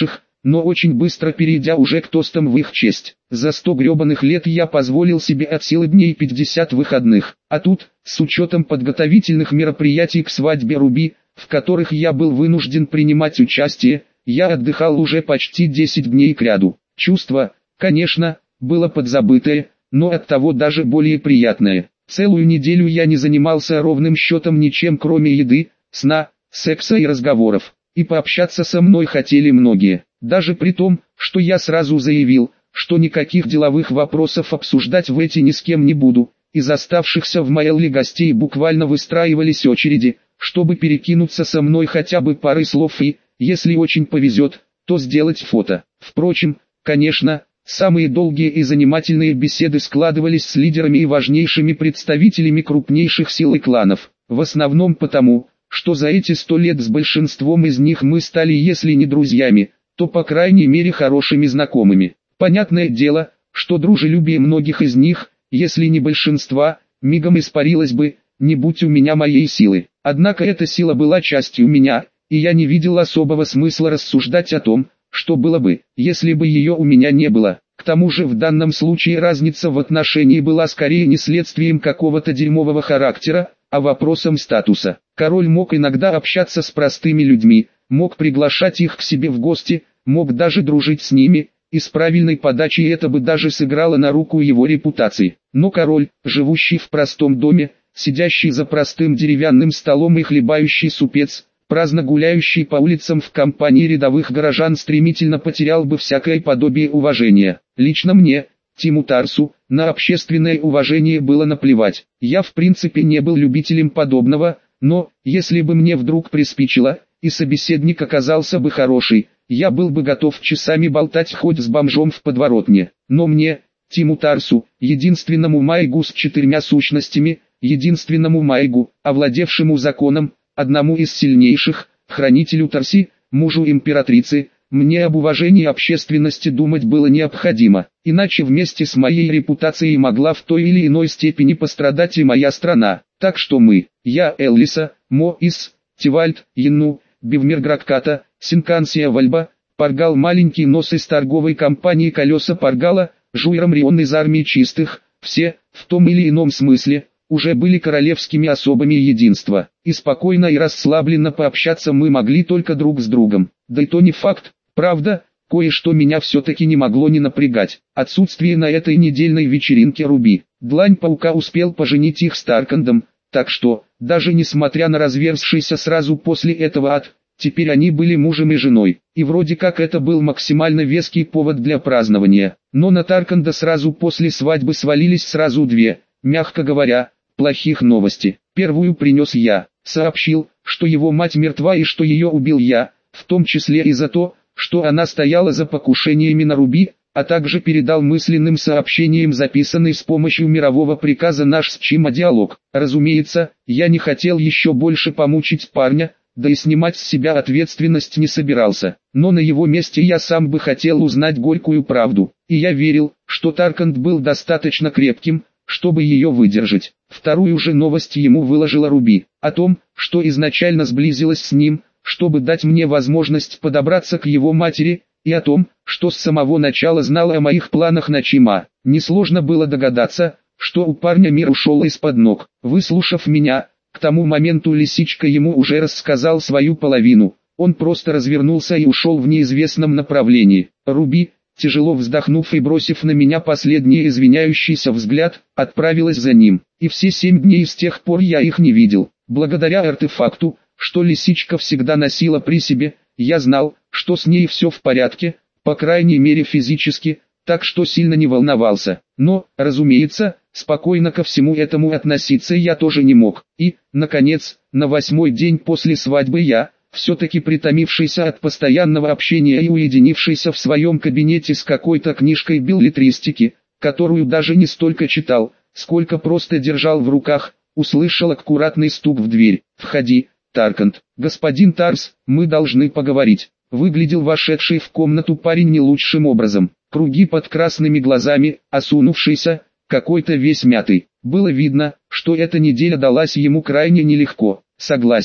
но очень быстро перейдя уже к тостам в их честь. За сто гребаных лет я позволил себе от силы дней пятьдесят выходных, а тут, с учетом подготовительных мероприятий к свадьбе Руби, в которых я был вынужден принимать участие, я отдыхал уже почти десять дней кряду. Чувство, конечно, было подзабытое, но оттого даже более приятное. Целую неделю я не занимался ровным счетом ничем кроме еды, сна, секса и разговоров. И пообщаться со мной хотели многие. Даже при том, что я сразу заявил, что никаких деловых вопросов обсуждать в эти ни с кем не буду. Из оставшихся в Майелле гостей буквально выстраивались очереди, чтобы перекинуться со мной хотя бы парой слов и, если очень повезет, то сделать фото. Впрочем, конечно, самые долгие и занимательные беседы складывались с лидерами и важнейшими представителями крупнейших сил и кланов. В основном потому, что за эти сто лет с большинством из них мы стали если не друзьями, то по крайней мере хорошими знакомыми. Понятное дело, что дружелюбие многих из них, если не большинства, мигом испарилось бы, не будь у меня моей силы. Однако эта сила была частью меня, и я не видел особого смысла рассуждать о том, что было бы, если бы ее у меня не было. К тому же в данном случае разница в отношении была скорее не следствием какого-то дерьмового характера, а вопросом статуса. Король мог иногда общаться с простыми людьми, мог приглашать их к себе в гости, мог даже дружить с ними, и с правильной подачей это бы даже сыграло на руку его репутации. Но король, живущий в простом доме, сидящий за простым деревянным столом и хлебающий супец, праздно гуляющий по улицам в компании рядовых горожан, стремительно потерял бы всякое подобие уважения. Лично мне, Тиму Тарсу, на общественное уважение было наплевать. Я в принципе не был любителем подобного, но, если бы мне вдруг приспичило, и собеседник оказался бы хороший, я был бы готов часами болтать хоть с бомжом в подворотне. Но мне, Тиму Тарсу, единственному майгу с четырьмя сущностями, единственному майгу, овладевшему законом, одному из сильнейших, хранителю Тарси, мужу императрицы, мне об уважении общественности думать было необходимо, иначе вместе с моей репутацией могла в той или иной степени пострадать и моя страна. Так что мы, я Эллиса, Мо Ис, Тивальд, Янну, Бивмир Гракката, Синкансия Вальба, Паргал маленький нос из торговой компании Колеса Паргала, Жуйром Рион из армии чистых, все, в том или ином смысле, уже были королевскими особами единства, и спокойно и расслабленно пообщаться мы могли только друг с другом. Да и то не факт, правда, кое-что меня все-таки не могло не напрягать. Отсутствие на этой недельной вечеринке Руби. Длань паука успел поженить их с Таркандом, так что, даже несмотря на разверзшийся сразу после этого ад, теперь они были мужем и женой, и вроде как это был максимально веский повод для празднования. Но на Тарканда сразу после свадьбы свалились сразу две, мягко говоря, плохих новости. Первую принес я, сообщил, что его мать мертва и что ее убил я, в том числе и за то, что она стояла за покушениями на Руби, а также передал мысленным сообщением записанный с помощью мирового приказа наш с Чима диалог. Разумеется, я не хотел еще больше помучить парня, да и снимать с себя ответственность не собирался, но на его месте я сам бы хотел узнать горькую правду, и я верил, что Тарканд был достаточно крепким, чтобы ее выдержать. Вторую же новость ему выложила Руби, о том, что изначально сблизилась с ним, чтобы дать мне возможность подобраться к его матери, и о том, что с самого начала знала о моих планах на Чима. Несложно было догадаться, что у парня мир ушел из-под ног. Выслушав меня, к тому моменту Лисичка ему уже рассказал свою половину, он просто развернулся и ушел в неизвестном направлении. Руби, тяжело вздохнув и бросив на меня последний извиняющийся взгляд, отправилась за ним, и все семь дней с тех пор я их не видел. Благодаря артефакту, что Лисичка всегда носила при себе, я знал, что с ней все в порядке, по крайней мере физически, так что сильно не волновался. Но, разумеется, спокойно ко всему этому относиться я тоже не мог. И, наконец, на восьмой день после свадьбы я, все-таки притомившийся от постоянного общения и уединившийся в своем кабинете с какой-то книжкой беллетристики, которую даже не столько читал, сколько просто держал в руках, услышал аккуратный стук в дверь. «Входи, Тарканд». «Господин Тарс, мы должны поговорить». Выглядел вошедший в комнату парень не лучшим образом. Круги под красными глазами, осунувшийся, какой-то весь мятый. Было видно, что эта неделя далась ему крайне нелегко. «Согласен.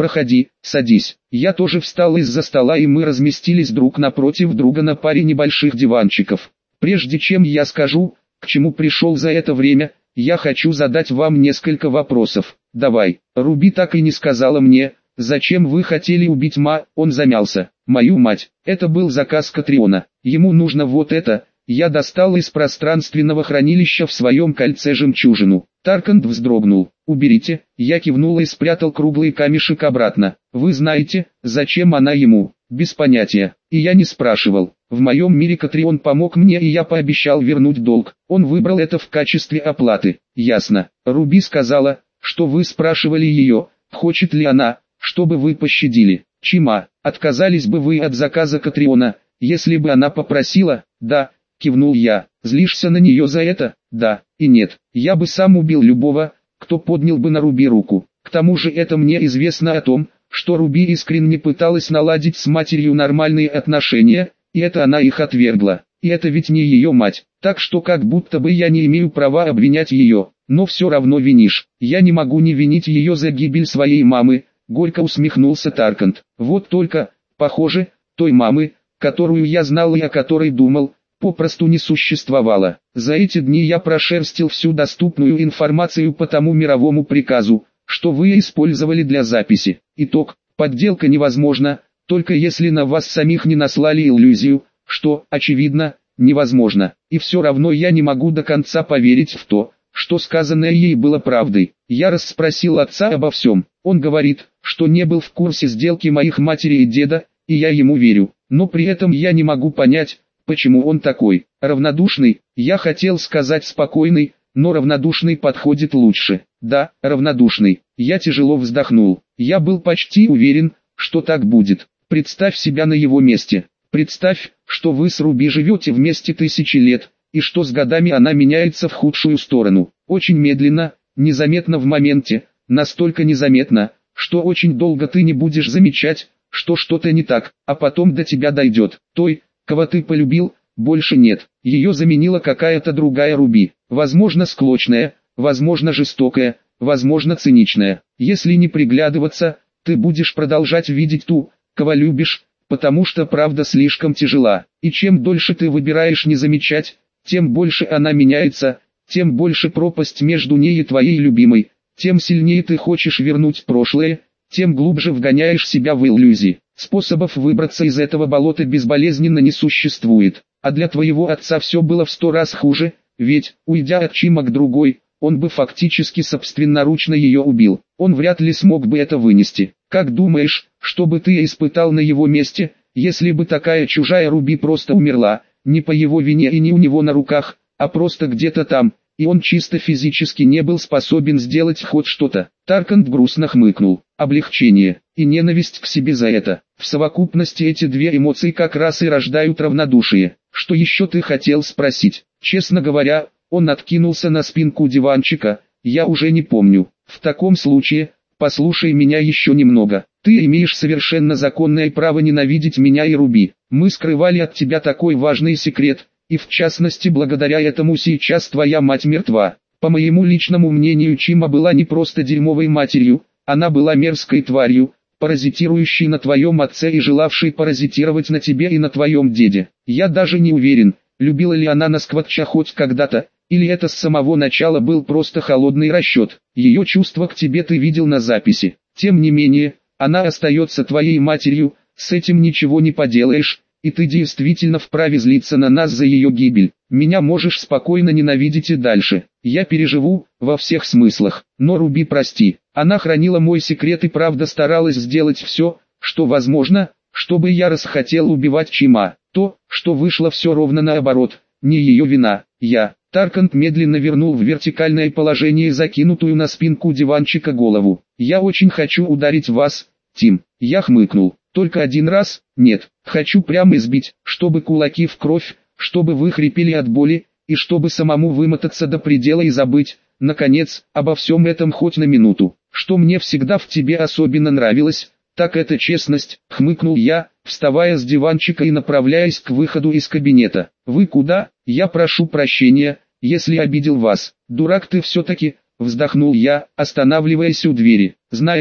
проходи, садись. Я тоже встал из-за стола и мы разместились друг напротив друга на паре небольших диванчиков. Прежде чем я скажу, к чему пришел за это время, я хочу задать вам несколько вопросов. Давай. Руби так и не сказала мне, зачем вы хотели убить Ма, он замялся. Мою мать. Это был заказ Катриона. Ему нужно вот это. Я достал из пространственного хранилища в своем кольце жемчужину. Таркант вздрогнул. «Уберите», я кивнул и спрятал круглый камешек обратно. «Вы знаете, зачем она ему?» «Без понятия. И я не спрашивал. В моем мире Катрион помог мне и я пообещал вернуть долг. Он выбрал это в качестве оплаты». «Ясно. Руби сказала, что вы спрашивали ее, хочет ли она, чтобы вы пощадили. Чима, отказались бы вы от заказа Катриона, если бы она попросила?» «Да», кивнул я. «Злишься на нее за это?» «Да и нет. Я бы сам убил любого, кто поднял бы на Руби руку. К тому же это мне известно о том, что Руби искренне пыталась наладить с матерью нормальные отношения, и это она их отвергла. И это ведь не ее мать, так что как будто бы я не имею права обвинять ее, но все равно винишь. Я не могу не винить ее за гибель своей мамы», горько усмехнулся Таркант. «Вот только, похоже, той мамы, которую я знал и о которой думал, попросту не существовало. За эти дни я прошерстил всю доступную информацию по тому мировому приказу, что вы использовали для записи. Итог: подделка невозможна, только если на вас самих не наслали иллюзию, что, очевидно, невозможно. И все равно я не могу до конца поверить в то, что сказанное ей было правдой. Я расспросил отца обо всем. Он говорит, что не был в курсе сделки моих матери и деда, и я ему верю. Но при этом я не могу понять, почему он такой равнодушный. Я хотел сказать спокойный, но равнодушный подходит лучше. Да, равнодушный. Я тяжело вздохнул. Я был почти уверен, что так будет. Представь себя на его месте. Представь, что вы с Руби живете вместе тысячи лет, и что с годами она меняется в худшую сторону. Очень медленно, незаметно в моменте, настолько незаметно, что очень долго ты не будешь замечать, что что-то не так, а потом до тебя дойдет. Той, кого ты полюбил, больше нет. Ее заменила какая-то другая Руби. Возможно склочная, возможно жестокая, возможно циничная. Если не приглядываться, ты будешь продолжать видеть ту, кого любишь, потому что правда слишком тяжела. И чем дольше ты выбираешь не замечать, тем больше она меняется, тем больше пропасть между ней и твоей любимой, тем сильнее ты хочешь вернуть прошлое, тем глубже вгоняешь себя в иллюзии. Способов выбраться из этого болота безболезненно не существует. А для твоего отца все было в сто раз хуже, ведь, уйдя от Чима к другой, он бы фактически собственноручно ее убил. Он вряд ли смог бы это вынести. Как думаешь, что бы ты испытал на его месте, если бы такая чужая Руби просто умерла, не по его вине и не у него на руках, а просто где-то там, и он чисто физически не был способен сделать хоть что-то? Таркант грустно хмыкнул. Облегчение и ненависть к себе за это. В совокупности эти две эмоции как раз и рождают равнодушие. Что еще ты хотел спросить? Честно говоря, он откинулся на спинку диванчика. Я уже не помню. В таком случае, послушай меня еще немного. Ты имеешь совершенно законное право ненавидеть меня и Руби. Мы скрывали от тебя такой важный секрет, и в частности благодаря этому сейчас твоя мать мертва. По моему личному мнению, Чима была не просто дерьмовой матерью, она была мерзкой тварью, паразитирующей на твоем отце и желавшей паразитировать на тебе и на твоем деде. Я даже не уверен, любила ли она Наскватча хоть когда-то, или это с самого начала был просто холодный расчет. Ее чувства к тебе ты видел на записи. Тем не менее, она остается твоей матерью, с этим ничего не поделаешь, и ты действительно вправе злиться на нас за ее гибель. Меня можешь спокойно ненавидеть и дальше. Я переживу, во всех смыслах. Но Руби, прости, она хранила мой секрет и правда старалась сделать все, что возможно, чтобы я расхотел убивать Чима. То, что вышло все ровно наоборот, не ее вина. Я, Таркант медленно вернул в вертикальное положение закинутую на спинку диванчика голову. Я очень хочу ударить вас, Тим. Я хмыкнул. Только один раз? Нет. Хочу прямо избить, чтобы кулаки в кровь, чтобы вы хрипели от боли, и чтобы самому вымотаться до предела и забыть, наконец, обо всем этом хоть на минуту. Что мне всегда в тебе особенно нравилось, так это честность, хмыкнул я, вставая с диванчика и направляясь к выходу из кабинета. Вы куда? Я прошу прощения, если обидел вас. Дурак ты все-таки, вздохнул я, останавливаясь у двери. Знаешь,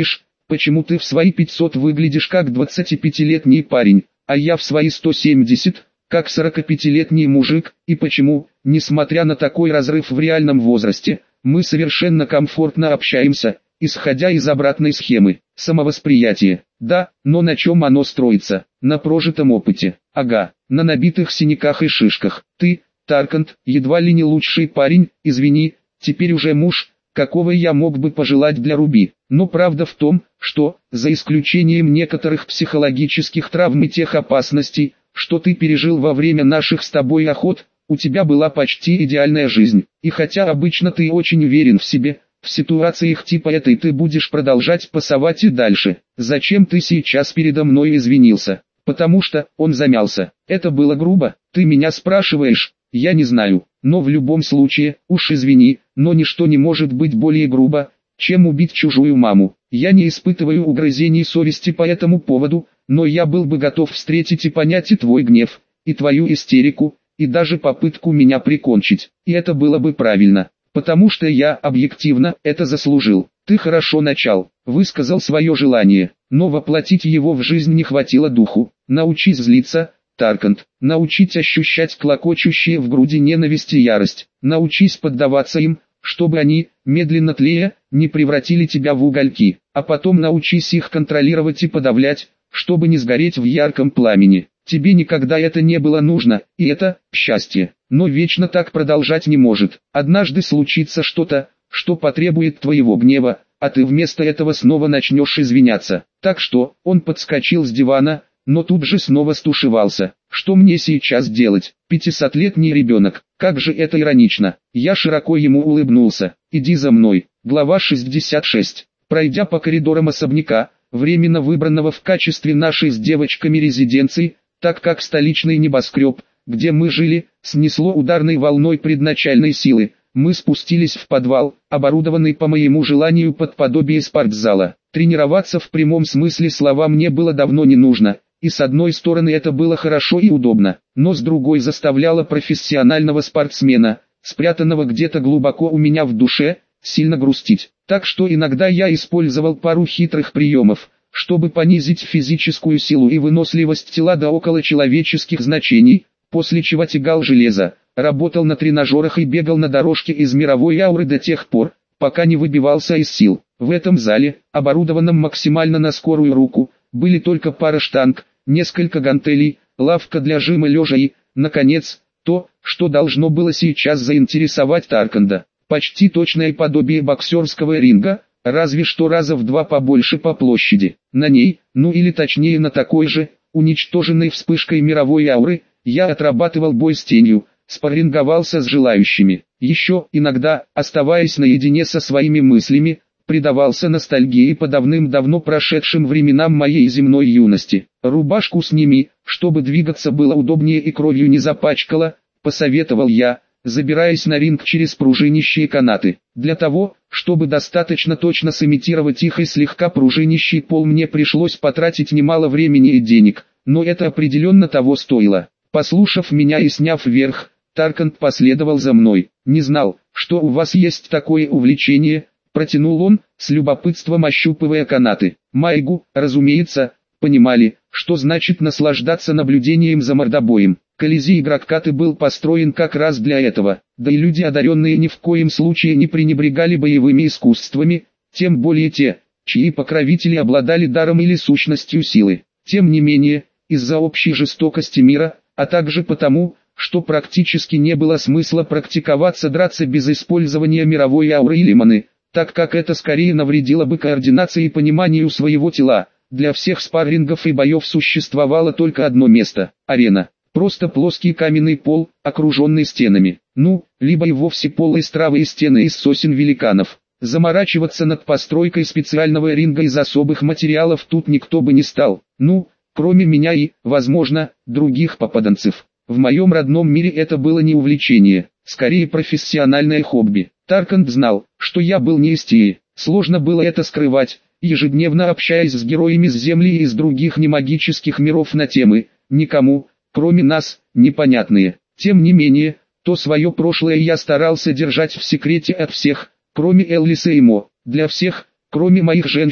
почему ты в свои пятьсот выглядишь как двадцатипятилетний парень, а я в свои сто семьдесят, как сорокапятилетний мужик, и почему, несмотря на такой разрыв в реальном возрасте, мы совершенно комфортно общаемся, исходя из обратной схемы, самовосприятие. Да, но на чем оно строится? На прожитом опыте. Ага, на набитых синяках и шишках. Ты, Таркант, едва ли не лучший парень, извини, теперь уже муж, какого я мог бы пожелать для Руби. Но правда в том, что, за исключением некоторых психологических травм и тех опасностей, что ты пережил во время наших с тобой охот, у тебя была почти идеальная жизнь. И хотя обычно ты очень уверен в себе, в ситуациях типа этой ты будешь продолжать пасовать и дальше. Зачем ты сейчас передо мной извинился? Потому что, он замялся. Это было грубо, ты меня спрашиваешь, я не знаю. Но в любом случае, уж извини, но ничто не может быть более грубо, чем убить чужую маму. Я не испытываю угрызений совести по этому поводу, но я был бы готов встретить и понять и твой гнев, и твою истерику, и даже попытку меня прикончить. И это было бы правильно, потому что я объективно это заслужил. Ты хорошо начал, высказал свое желание, но воплотить его в жизнь не хватило духу. Научись злиться, Таркант, научись ощущать клокочущие в груди ненависть и ярость, научись поддаваться им, чтобы они, медленно тлея, не превратили тебя в угольки, а потом научись их контролировать и подавлять, чтобы не сгореть в ярком пламени. Тебе никогда это не было нужно, и это счастье. Но вечно так продолжать не может. Однажды случится что-то, что потребует твоего гнева, а ты вместо этого снова начнешь извиняться. Так что, он подскочил с дивана, но тут же снова стушевался. Что мне сейчас делать? Пятисотлетний ребенок, как же это иронично. Я широко ему улыбнулся. Иди за мной. Глава шестьдесят шесть. Пройдя по коридорам особняка, временно выбранного в качестве нашей с девочками резиденции, так как столичный небоскреб, где мы жили, снесло ударной волной предначальной силы, мы спустились в подвал, оборудованный по моему желанию под подобие спортзала. Тренироваться в прямом смысле слова мне было давно не нужно, и с одной стороны это было хорошо и удобно, но с другой заставляло профессионального спортсмена, спрятанного где-то глубоко у меня в душе, сильно грустить. Так что иногда я использовал пару хитрых приемов, чтобы понизить физическую силу и выносливость тела до околочеловеческих значений, после чего тягал железо, работал на тренажерах и бегал на дорожке из мировой ауры до тех пор, пока не выбивался из сил. В этом зале, оборудованном максимально на скорую руку, были только пара штанг, несколько гантелей, лавка для жима лежа и, наконец, то, что должно было сейчас заинтересовать Тарканда. Почти точное подобие боксерского ринга, разве что раза в два побольше по площади. На ней, ну или точнее на такой же, уничтоженной вспышкой мировой ауры, я отрабатывал бой с тенью, спарринговался с желающими. Еще, иногда, оставаясь наедине со своими мыслями, предавался ностальгии по давным-давно прошедшим временам моей земной юности. «Рубашку сними, чтобы двигаться было удобнее и кровью не запачкало», — посоветовал я, забираясь на ринг через пружинищие канаты. Для того, чтобы достаточно точно сымитировать их и слегка пружинищий пол, мне пришлось потратить немало времени и денег, но это определенно того стоило. Послушав меня и сняв верх, Таркант последовал за мной. «Не знал, что у вас есть такое увлечение», — протянул он, с любопытством ощупывая канаты. Майгу, разумеется, понимали, что значит наслаждаться наблюдением за мордобоем. Колизей Граккаты был построен как раз для этого, да и люди одаренные ни в коем случае не пренебрегали боевыми искусствами, тем более те, чьи покровители обладали даром или сущностью силы. Тем не менее, из-за общей жестокости мира, а также потому, что практически не было смысла практиковаться драться без использования мировой ауры или маны, так как это скорее навредило бы координации и пониманию своего тела. Для всех спаррингов и боев существовало только одно место – арена. Просто плоский каменный пол, окруженный стенами. Ну, либо и вовсе пол из травы и стены из сосен великанов. Заморачиваться над постройкой специального ринга из особых материалов тут никто бы не стал. Ну, кроме меня и, возможно, других попаданцев. В моем родном мире это было не увлечение, скорее профессиональное хобби. Таркант знал, что я был не из Тии. Сложно было это скрывать, ежедневно общаясь с героями с Земли и из других немагических миров на темы, никому, кроме нас, непонятные. Тем не менее, то свое прошлое я старался держать в секрете от всех, кроме Эллиса и Мо. Для всех, кроме моих женщин,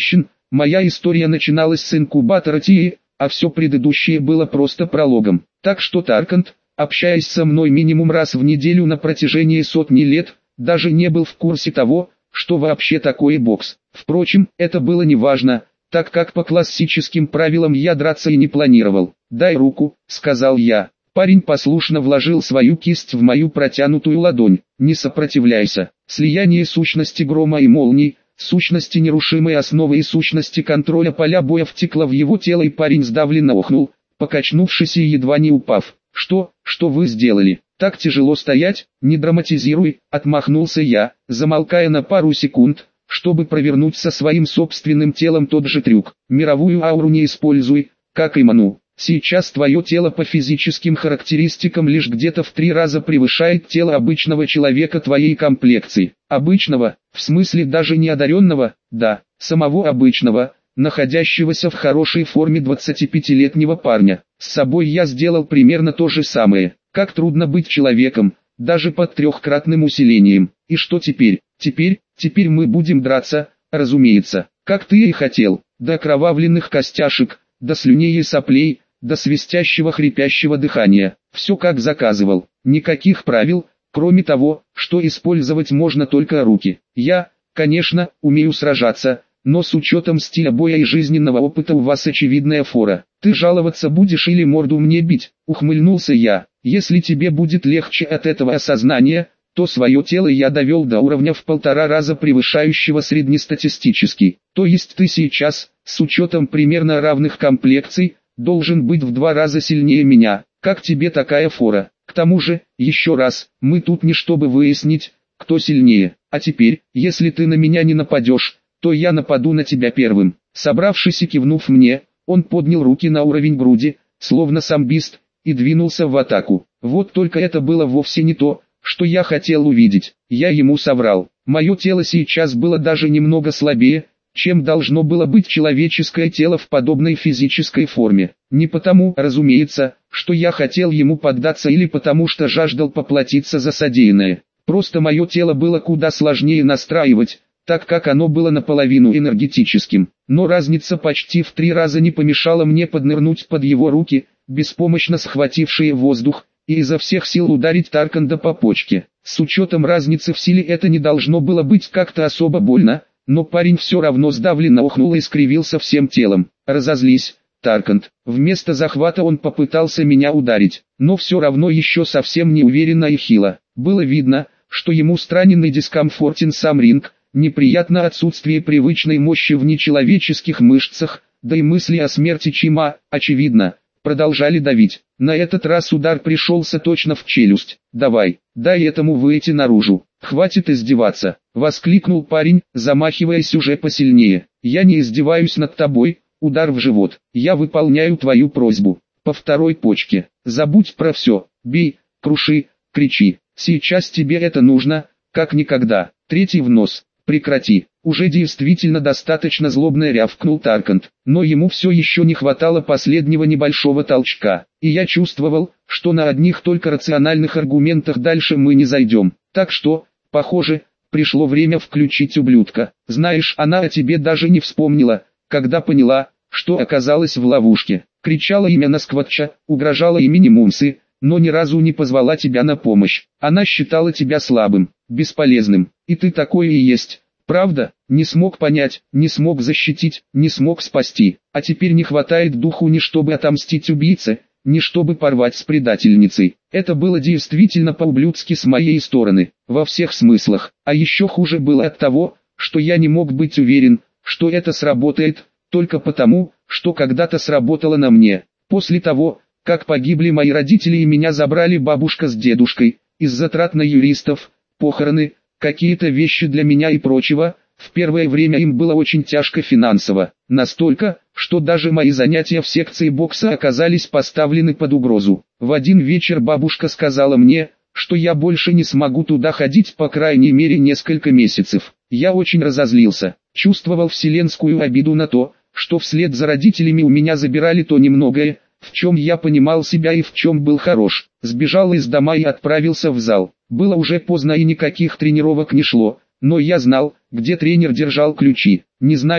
Моя история начиналась с инкубатора Тии, а все предыдущее было просто прологом. Так что Таркант, общаясь со мной минимум раз в неделю на протяжении сотни лет, даже не был в курсе того, что вообще такое бокс. Впрочем, это было неважно, так как по классическим правилам я драться и не планировал. «Дай руку», — сказал я. Парень послушно вложил свою кисть в мою протянутую ладонь. «Не сопротивляйся». Слияние сущности грома и молний, сущности нерушимой основы и сущности контроля поля боя втекло в его тело, и парень сдавленно охнул, покачнувшись и едва не упав. «Что, что вы сделали? Так тяжело стоять, не драматизируй», — отмахнулся я, замолкая на пару секунд, чтобы провернуть со своим собственным телом тот же трюк. «Мировую ауру не используй, как и ману. Сейчас твое тело по физическим характеристикам лишь где-то в три раза превышает тело обычного человека твоей комплекции. Обычного, в смысле даже не одаренного, да, самого обычного, находящегося в хорошей форме двадцатипятилетнего парня. С собой я сделал примерно то же самое. Как трудно быть человеком, даже под трехкратным усилением. И что теперь? Теперь, теперь мы будем драться, разумеется, как ты и хотел, до окровавленных костяшек, до слюней и соплей, до свистящего хрипящего дыхания. Все как заказывал. Никаких правил, кроме того, что использовать можно только руки. Я, конечно, умею сражаться, но с учетом стиля боя и жизненного опыта у вас очевидная фора. Ты жаловаться будешь или морду мне бить? Ухмыльнулся я. Если тебе будет легче от этого осознания, то свое тело я довел до уровня в полтора раза превышающего среднестатистический. То есть ты сейчас, с учетом примерно равных комплекций, должен быть в два раза сильнее меня. Как тебе такая фора? К тому же, еще раз, мы тут не чтобы выяснить, кто сильнее. А теперь, если ты на меня не нападешь, то я нападу на тебя первым. Собравшись и кивнув мне, он поднял руки на уровень груди, словно самбист, и двинулся в атаку. Вот только это было вовсе не то, что я хотел увидеть. Я ему соврал. Мое тело сейчас было даже немного слабее, чем должно было быть человеческое тело в подобной физической форме. Не потому, разумеется, что я хотел ему поддаться или потому что жаждал поплатиться за содеянное. Просто мое тело было куда сложнее настраивать, так как оно было наполовину энергетическим. Но разница почти в три раза не помешала мне поднырнуть под его руки, беспомощно схватившие воздух, и изо всех сил ударить Тарканда по почке. С учетом разницы в силе это не должно было быть как-то особо больно, но парень все равно сдавленно охнул и скривился всем телом. «Разозлись, Тарканд». Вместо захвата он попытался меня ударить, но все равно еще совсем не уверенно и хило. Было видно, что ему странен и дискомфортен сам ринг, неприятно отсутствие привычной мощи в нечеловеческих мышцах, да и мысли о смерти Чима, очевидно, продолжали давить. На этот раз удар пришелся точно в челюсть. «Давай, дай этому выйти наружу. Хватит издеваться», — воскликнул парень, замахиваясь уже посильнее. «Я не издеваюсь над тобой, удар в живот. Я выполняю твою просьбу. По второй почке. Забудь про все. Бей, круши, кричи. Сейчас тебе это нужно, как никогда. Третий в нос. Прекрати». Уже действительно достаточно злобно рявкнул Тарканд, но ему все еще не хватало последнего небольшого толчка, и я чувствовал, что на одних только рациональных аргументах дальше мы не зайдем. Так что, похоже, пришло время включить ублюдка. Знаешь, она о тебе даже не вспомнила, когда поняла, что оказалась в ловушке. Кричала имя Наскватча, угрожала имени Мумсы, но ни разу не позвала тебя на помощь. Она считала тебя слабым, бесполезным, и ты такой и есть. Правда, не смог понять, не смог защитить, не смог спасти, а теперь не хватает духу ни чтобы отомстить убийце, ни чтобы порвать с предательницей. Это было действительно по-ублюдски с моей стороны, во всех смыслах, а еще хуже было от того, что я не мог быть уверен, что это сработает, только потому, что когда-то сработало на мне. После того, как погибли мои родители и меня забрали бабушка с дедушкой, из-за трат на юристов, похороны, какие-то вещи для меня и прочего, в первое время им было очень тяжко финансово, настолько, что даже мои занятия в секции бокса оказались поставлены под угрозу. В один вечер бабушка сказала мне, что я больше не смогу туда ходить по крайней мере несколько месяцев. Я очень разозлился, чувствовал вселенскую обиду на то, что вслед за родителями у меня забирали то немногое, в чем я понимал себя и в чем был хорош. Сбежал из дома и отправился в зал. Было уже поздно и никаких тренировок не шло, но я знал, где тренер держал ключи. Не знаю,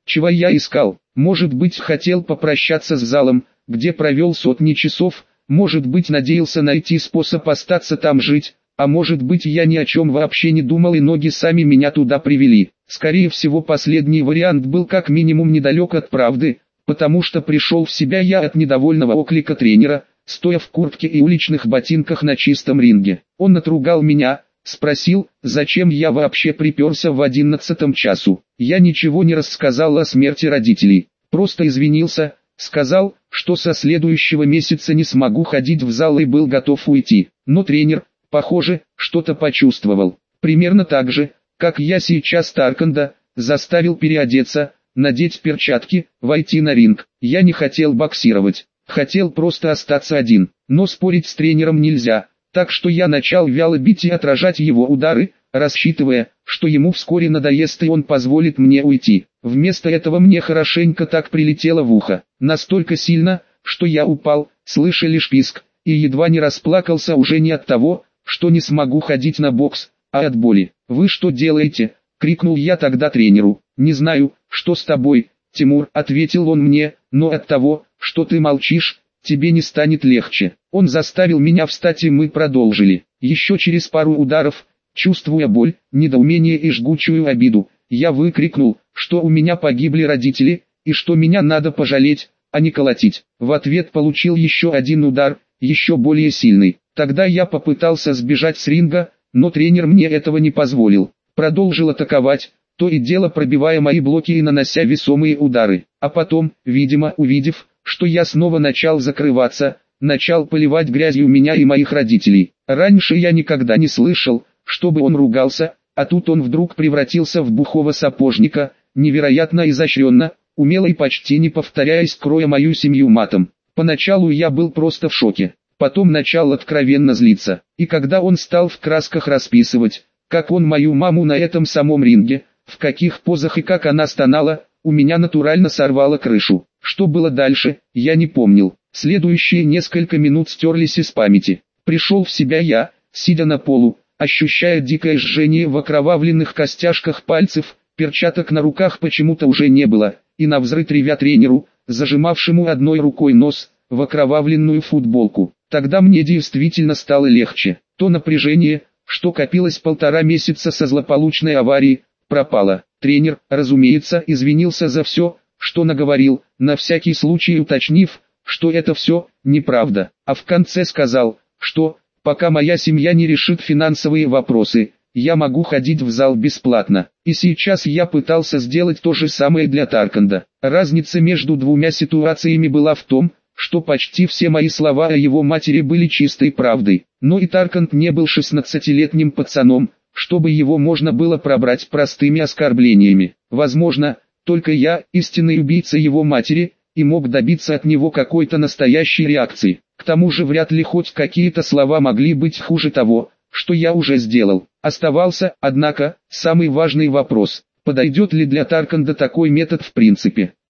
Чего я искал? Может быть, хотел попрощаться с залом, где провел сотни часов, может быть, надеялся найти способ остаться там жить, а может быть, я ни о чем вообще не думал и ноги сами меня туда привели. Скорее всего, последний вариант был как минимум недалек от правды, потому что пришел в себя я от недовольного оклика тренера, стоя в куртке и уличных ботинках на чистом ринге. Он отругал меня, спросил, зачем я вообще приперся в одиннадцатом часу. Я ничего не рассказал о смерти родителей, просто извинился, сказал, что со следующего месяца не смогу ходить в зал и был готов уйти. Но тренер, похоже, что-то почувствовал. Примерно так же, как я сейчас Тарканда, заставил переодеться, надеть перчатки, войти на ринг. Я не хотел боксировать, хотел просто остаться один. Но спорить с тренером нельзя, так что я начал вяло бить и отражать его удары, рассчитывая, что ему вскоре надоест и он позволит мне уйти. Вместо этого мне хорошенько так прилетело в ухо, настолько сильно, что я упал, слыша лишь писк, и едва не расплакался уже не от того, что не смогу ходить на бокс, а от боли. «Вы что делаете?» — крикнул я тогда тренеру. «Не знаю, что с тобой, Тимур», — ответил он мне, «но от того, что ты молчишь, тебе не станет легче». Он заставил меня встать и мы продолжили. Еще через пару ударов, чувствуя боль, недоумение и жгучую обиду, я выкрикнул, что у меня погибли родители, и что меня надо пожалеть, а не колотить. В ответ получил еще один удар, еще более сильный. Тогда я попытался сбежать с ринга, но тренер мне этого не позволил. Продолжил атаковать, то и дело пробивая мои блоки и нанося весомые удары. А потом, видимо увидев, что я снова начал закрываться, начал поливать грязью меня и моих родителей. Раньше я никогда не слышал, чтобы он ругался, а тут он вдруг превратился в бухого сапожника, невероятно изощренно, умело и почти не повторяясь, кроя мою семью матом. Поначалу я был просто в шоке, потом начал откровенно злиться, и когда он стал в красках расписывать, как он мою маму на этом самом ринге, в каких позах и как она стонала, у меня натурально сорвало крышу. Что было дальше, я не помнил. Следующие несколько минут стерлись из памяти. Пришел в себя я, сидя на полу, ощущая дикое жжение в окровавленных костяшках пальцев, перчаток на руках почему-то уже не было, и навзрыд ревя тренеру, зажимавшему одной рукой нос, в окровавленную футболку. Тогда мне действительно стало легче. То напряжение, что копилось полтора месяца со злополучной аварии, пропало. Тренер, разумеется, извинился за все, что наговорил, на всякий случай уточнив, что это все неправда, а в конце сказал, что, пока моя семья не решит финансовые вопросы, я могу ходить в зал бесплатно. И сейчас я пытался сделать то же самое для Тарканда. Разница между двумя ситуациями была в том, что почти все мои слова о его матери были чистой правдой. Но и Тарканд не был шестнадцатилетним пацаном, чтобы его можно было пробрать простыми оскорблениями. Возможно, только я, истинный убийца его матери, и мог добиться от него какой-то настоящей реакции. К тому же вряд ли хоть какие-то слова могли быть хуже того, что я уже сделал. Оставался, однако, самый важный вопрос: подойдет ли для Тарканда такой метод в принципе.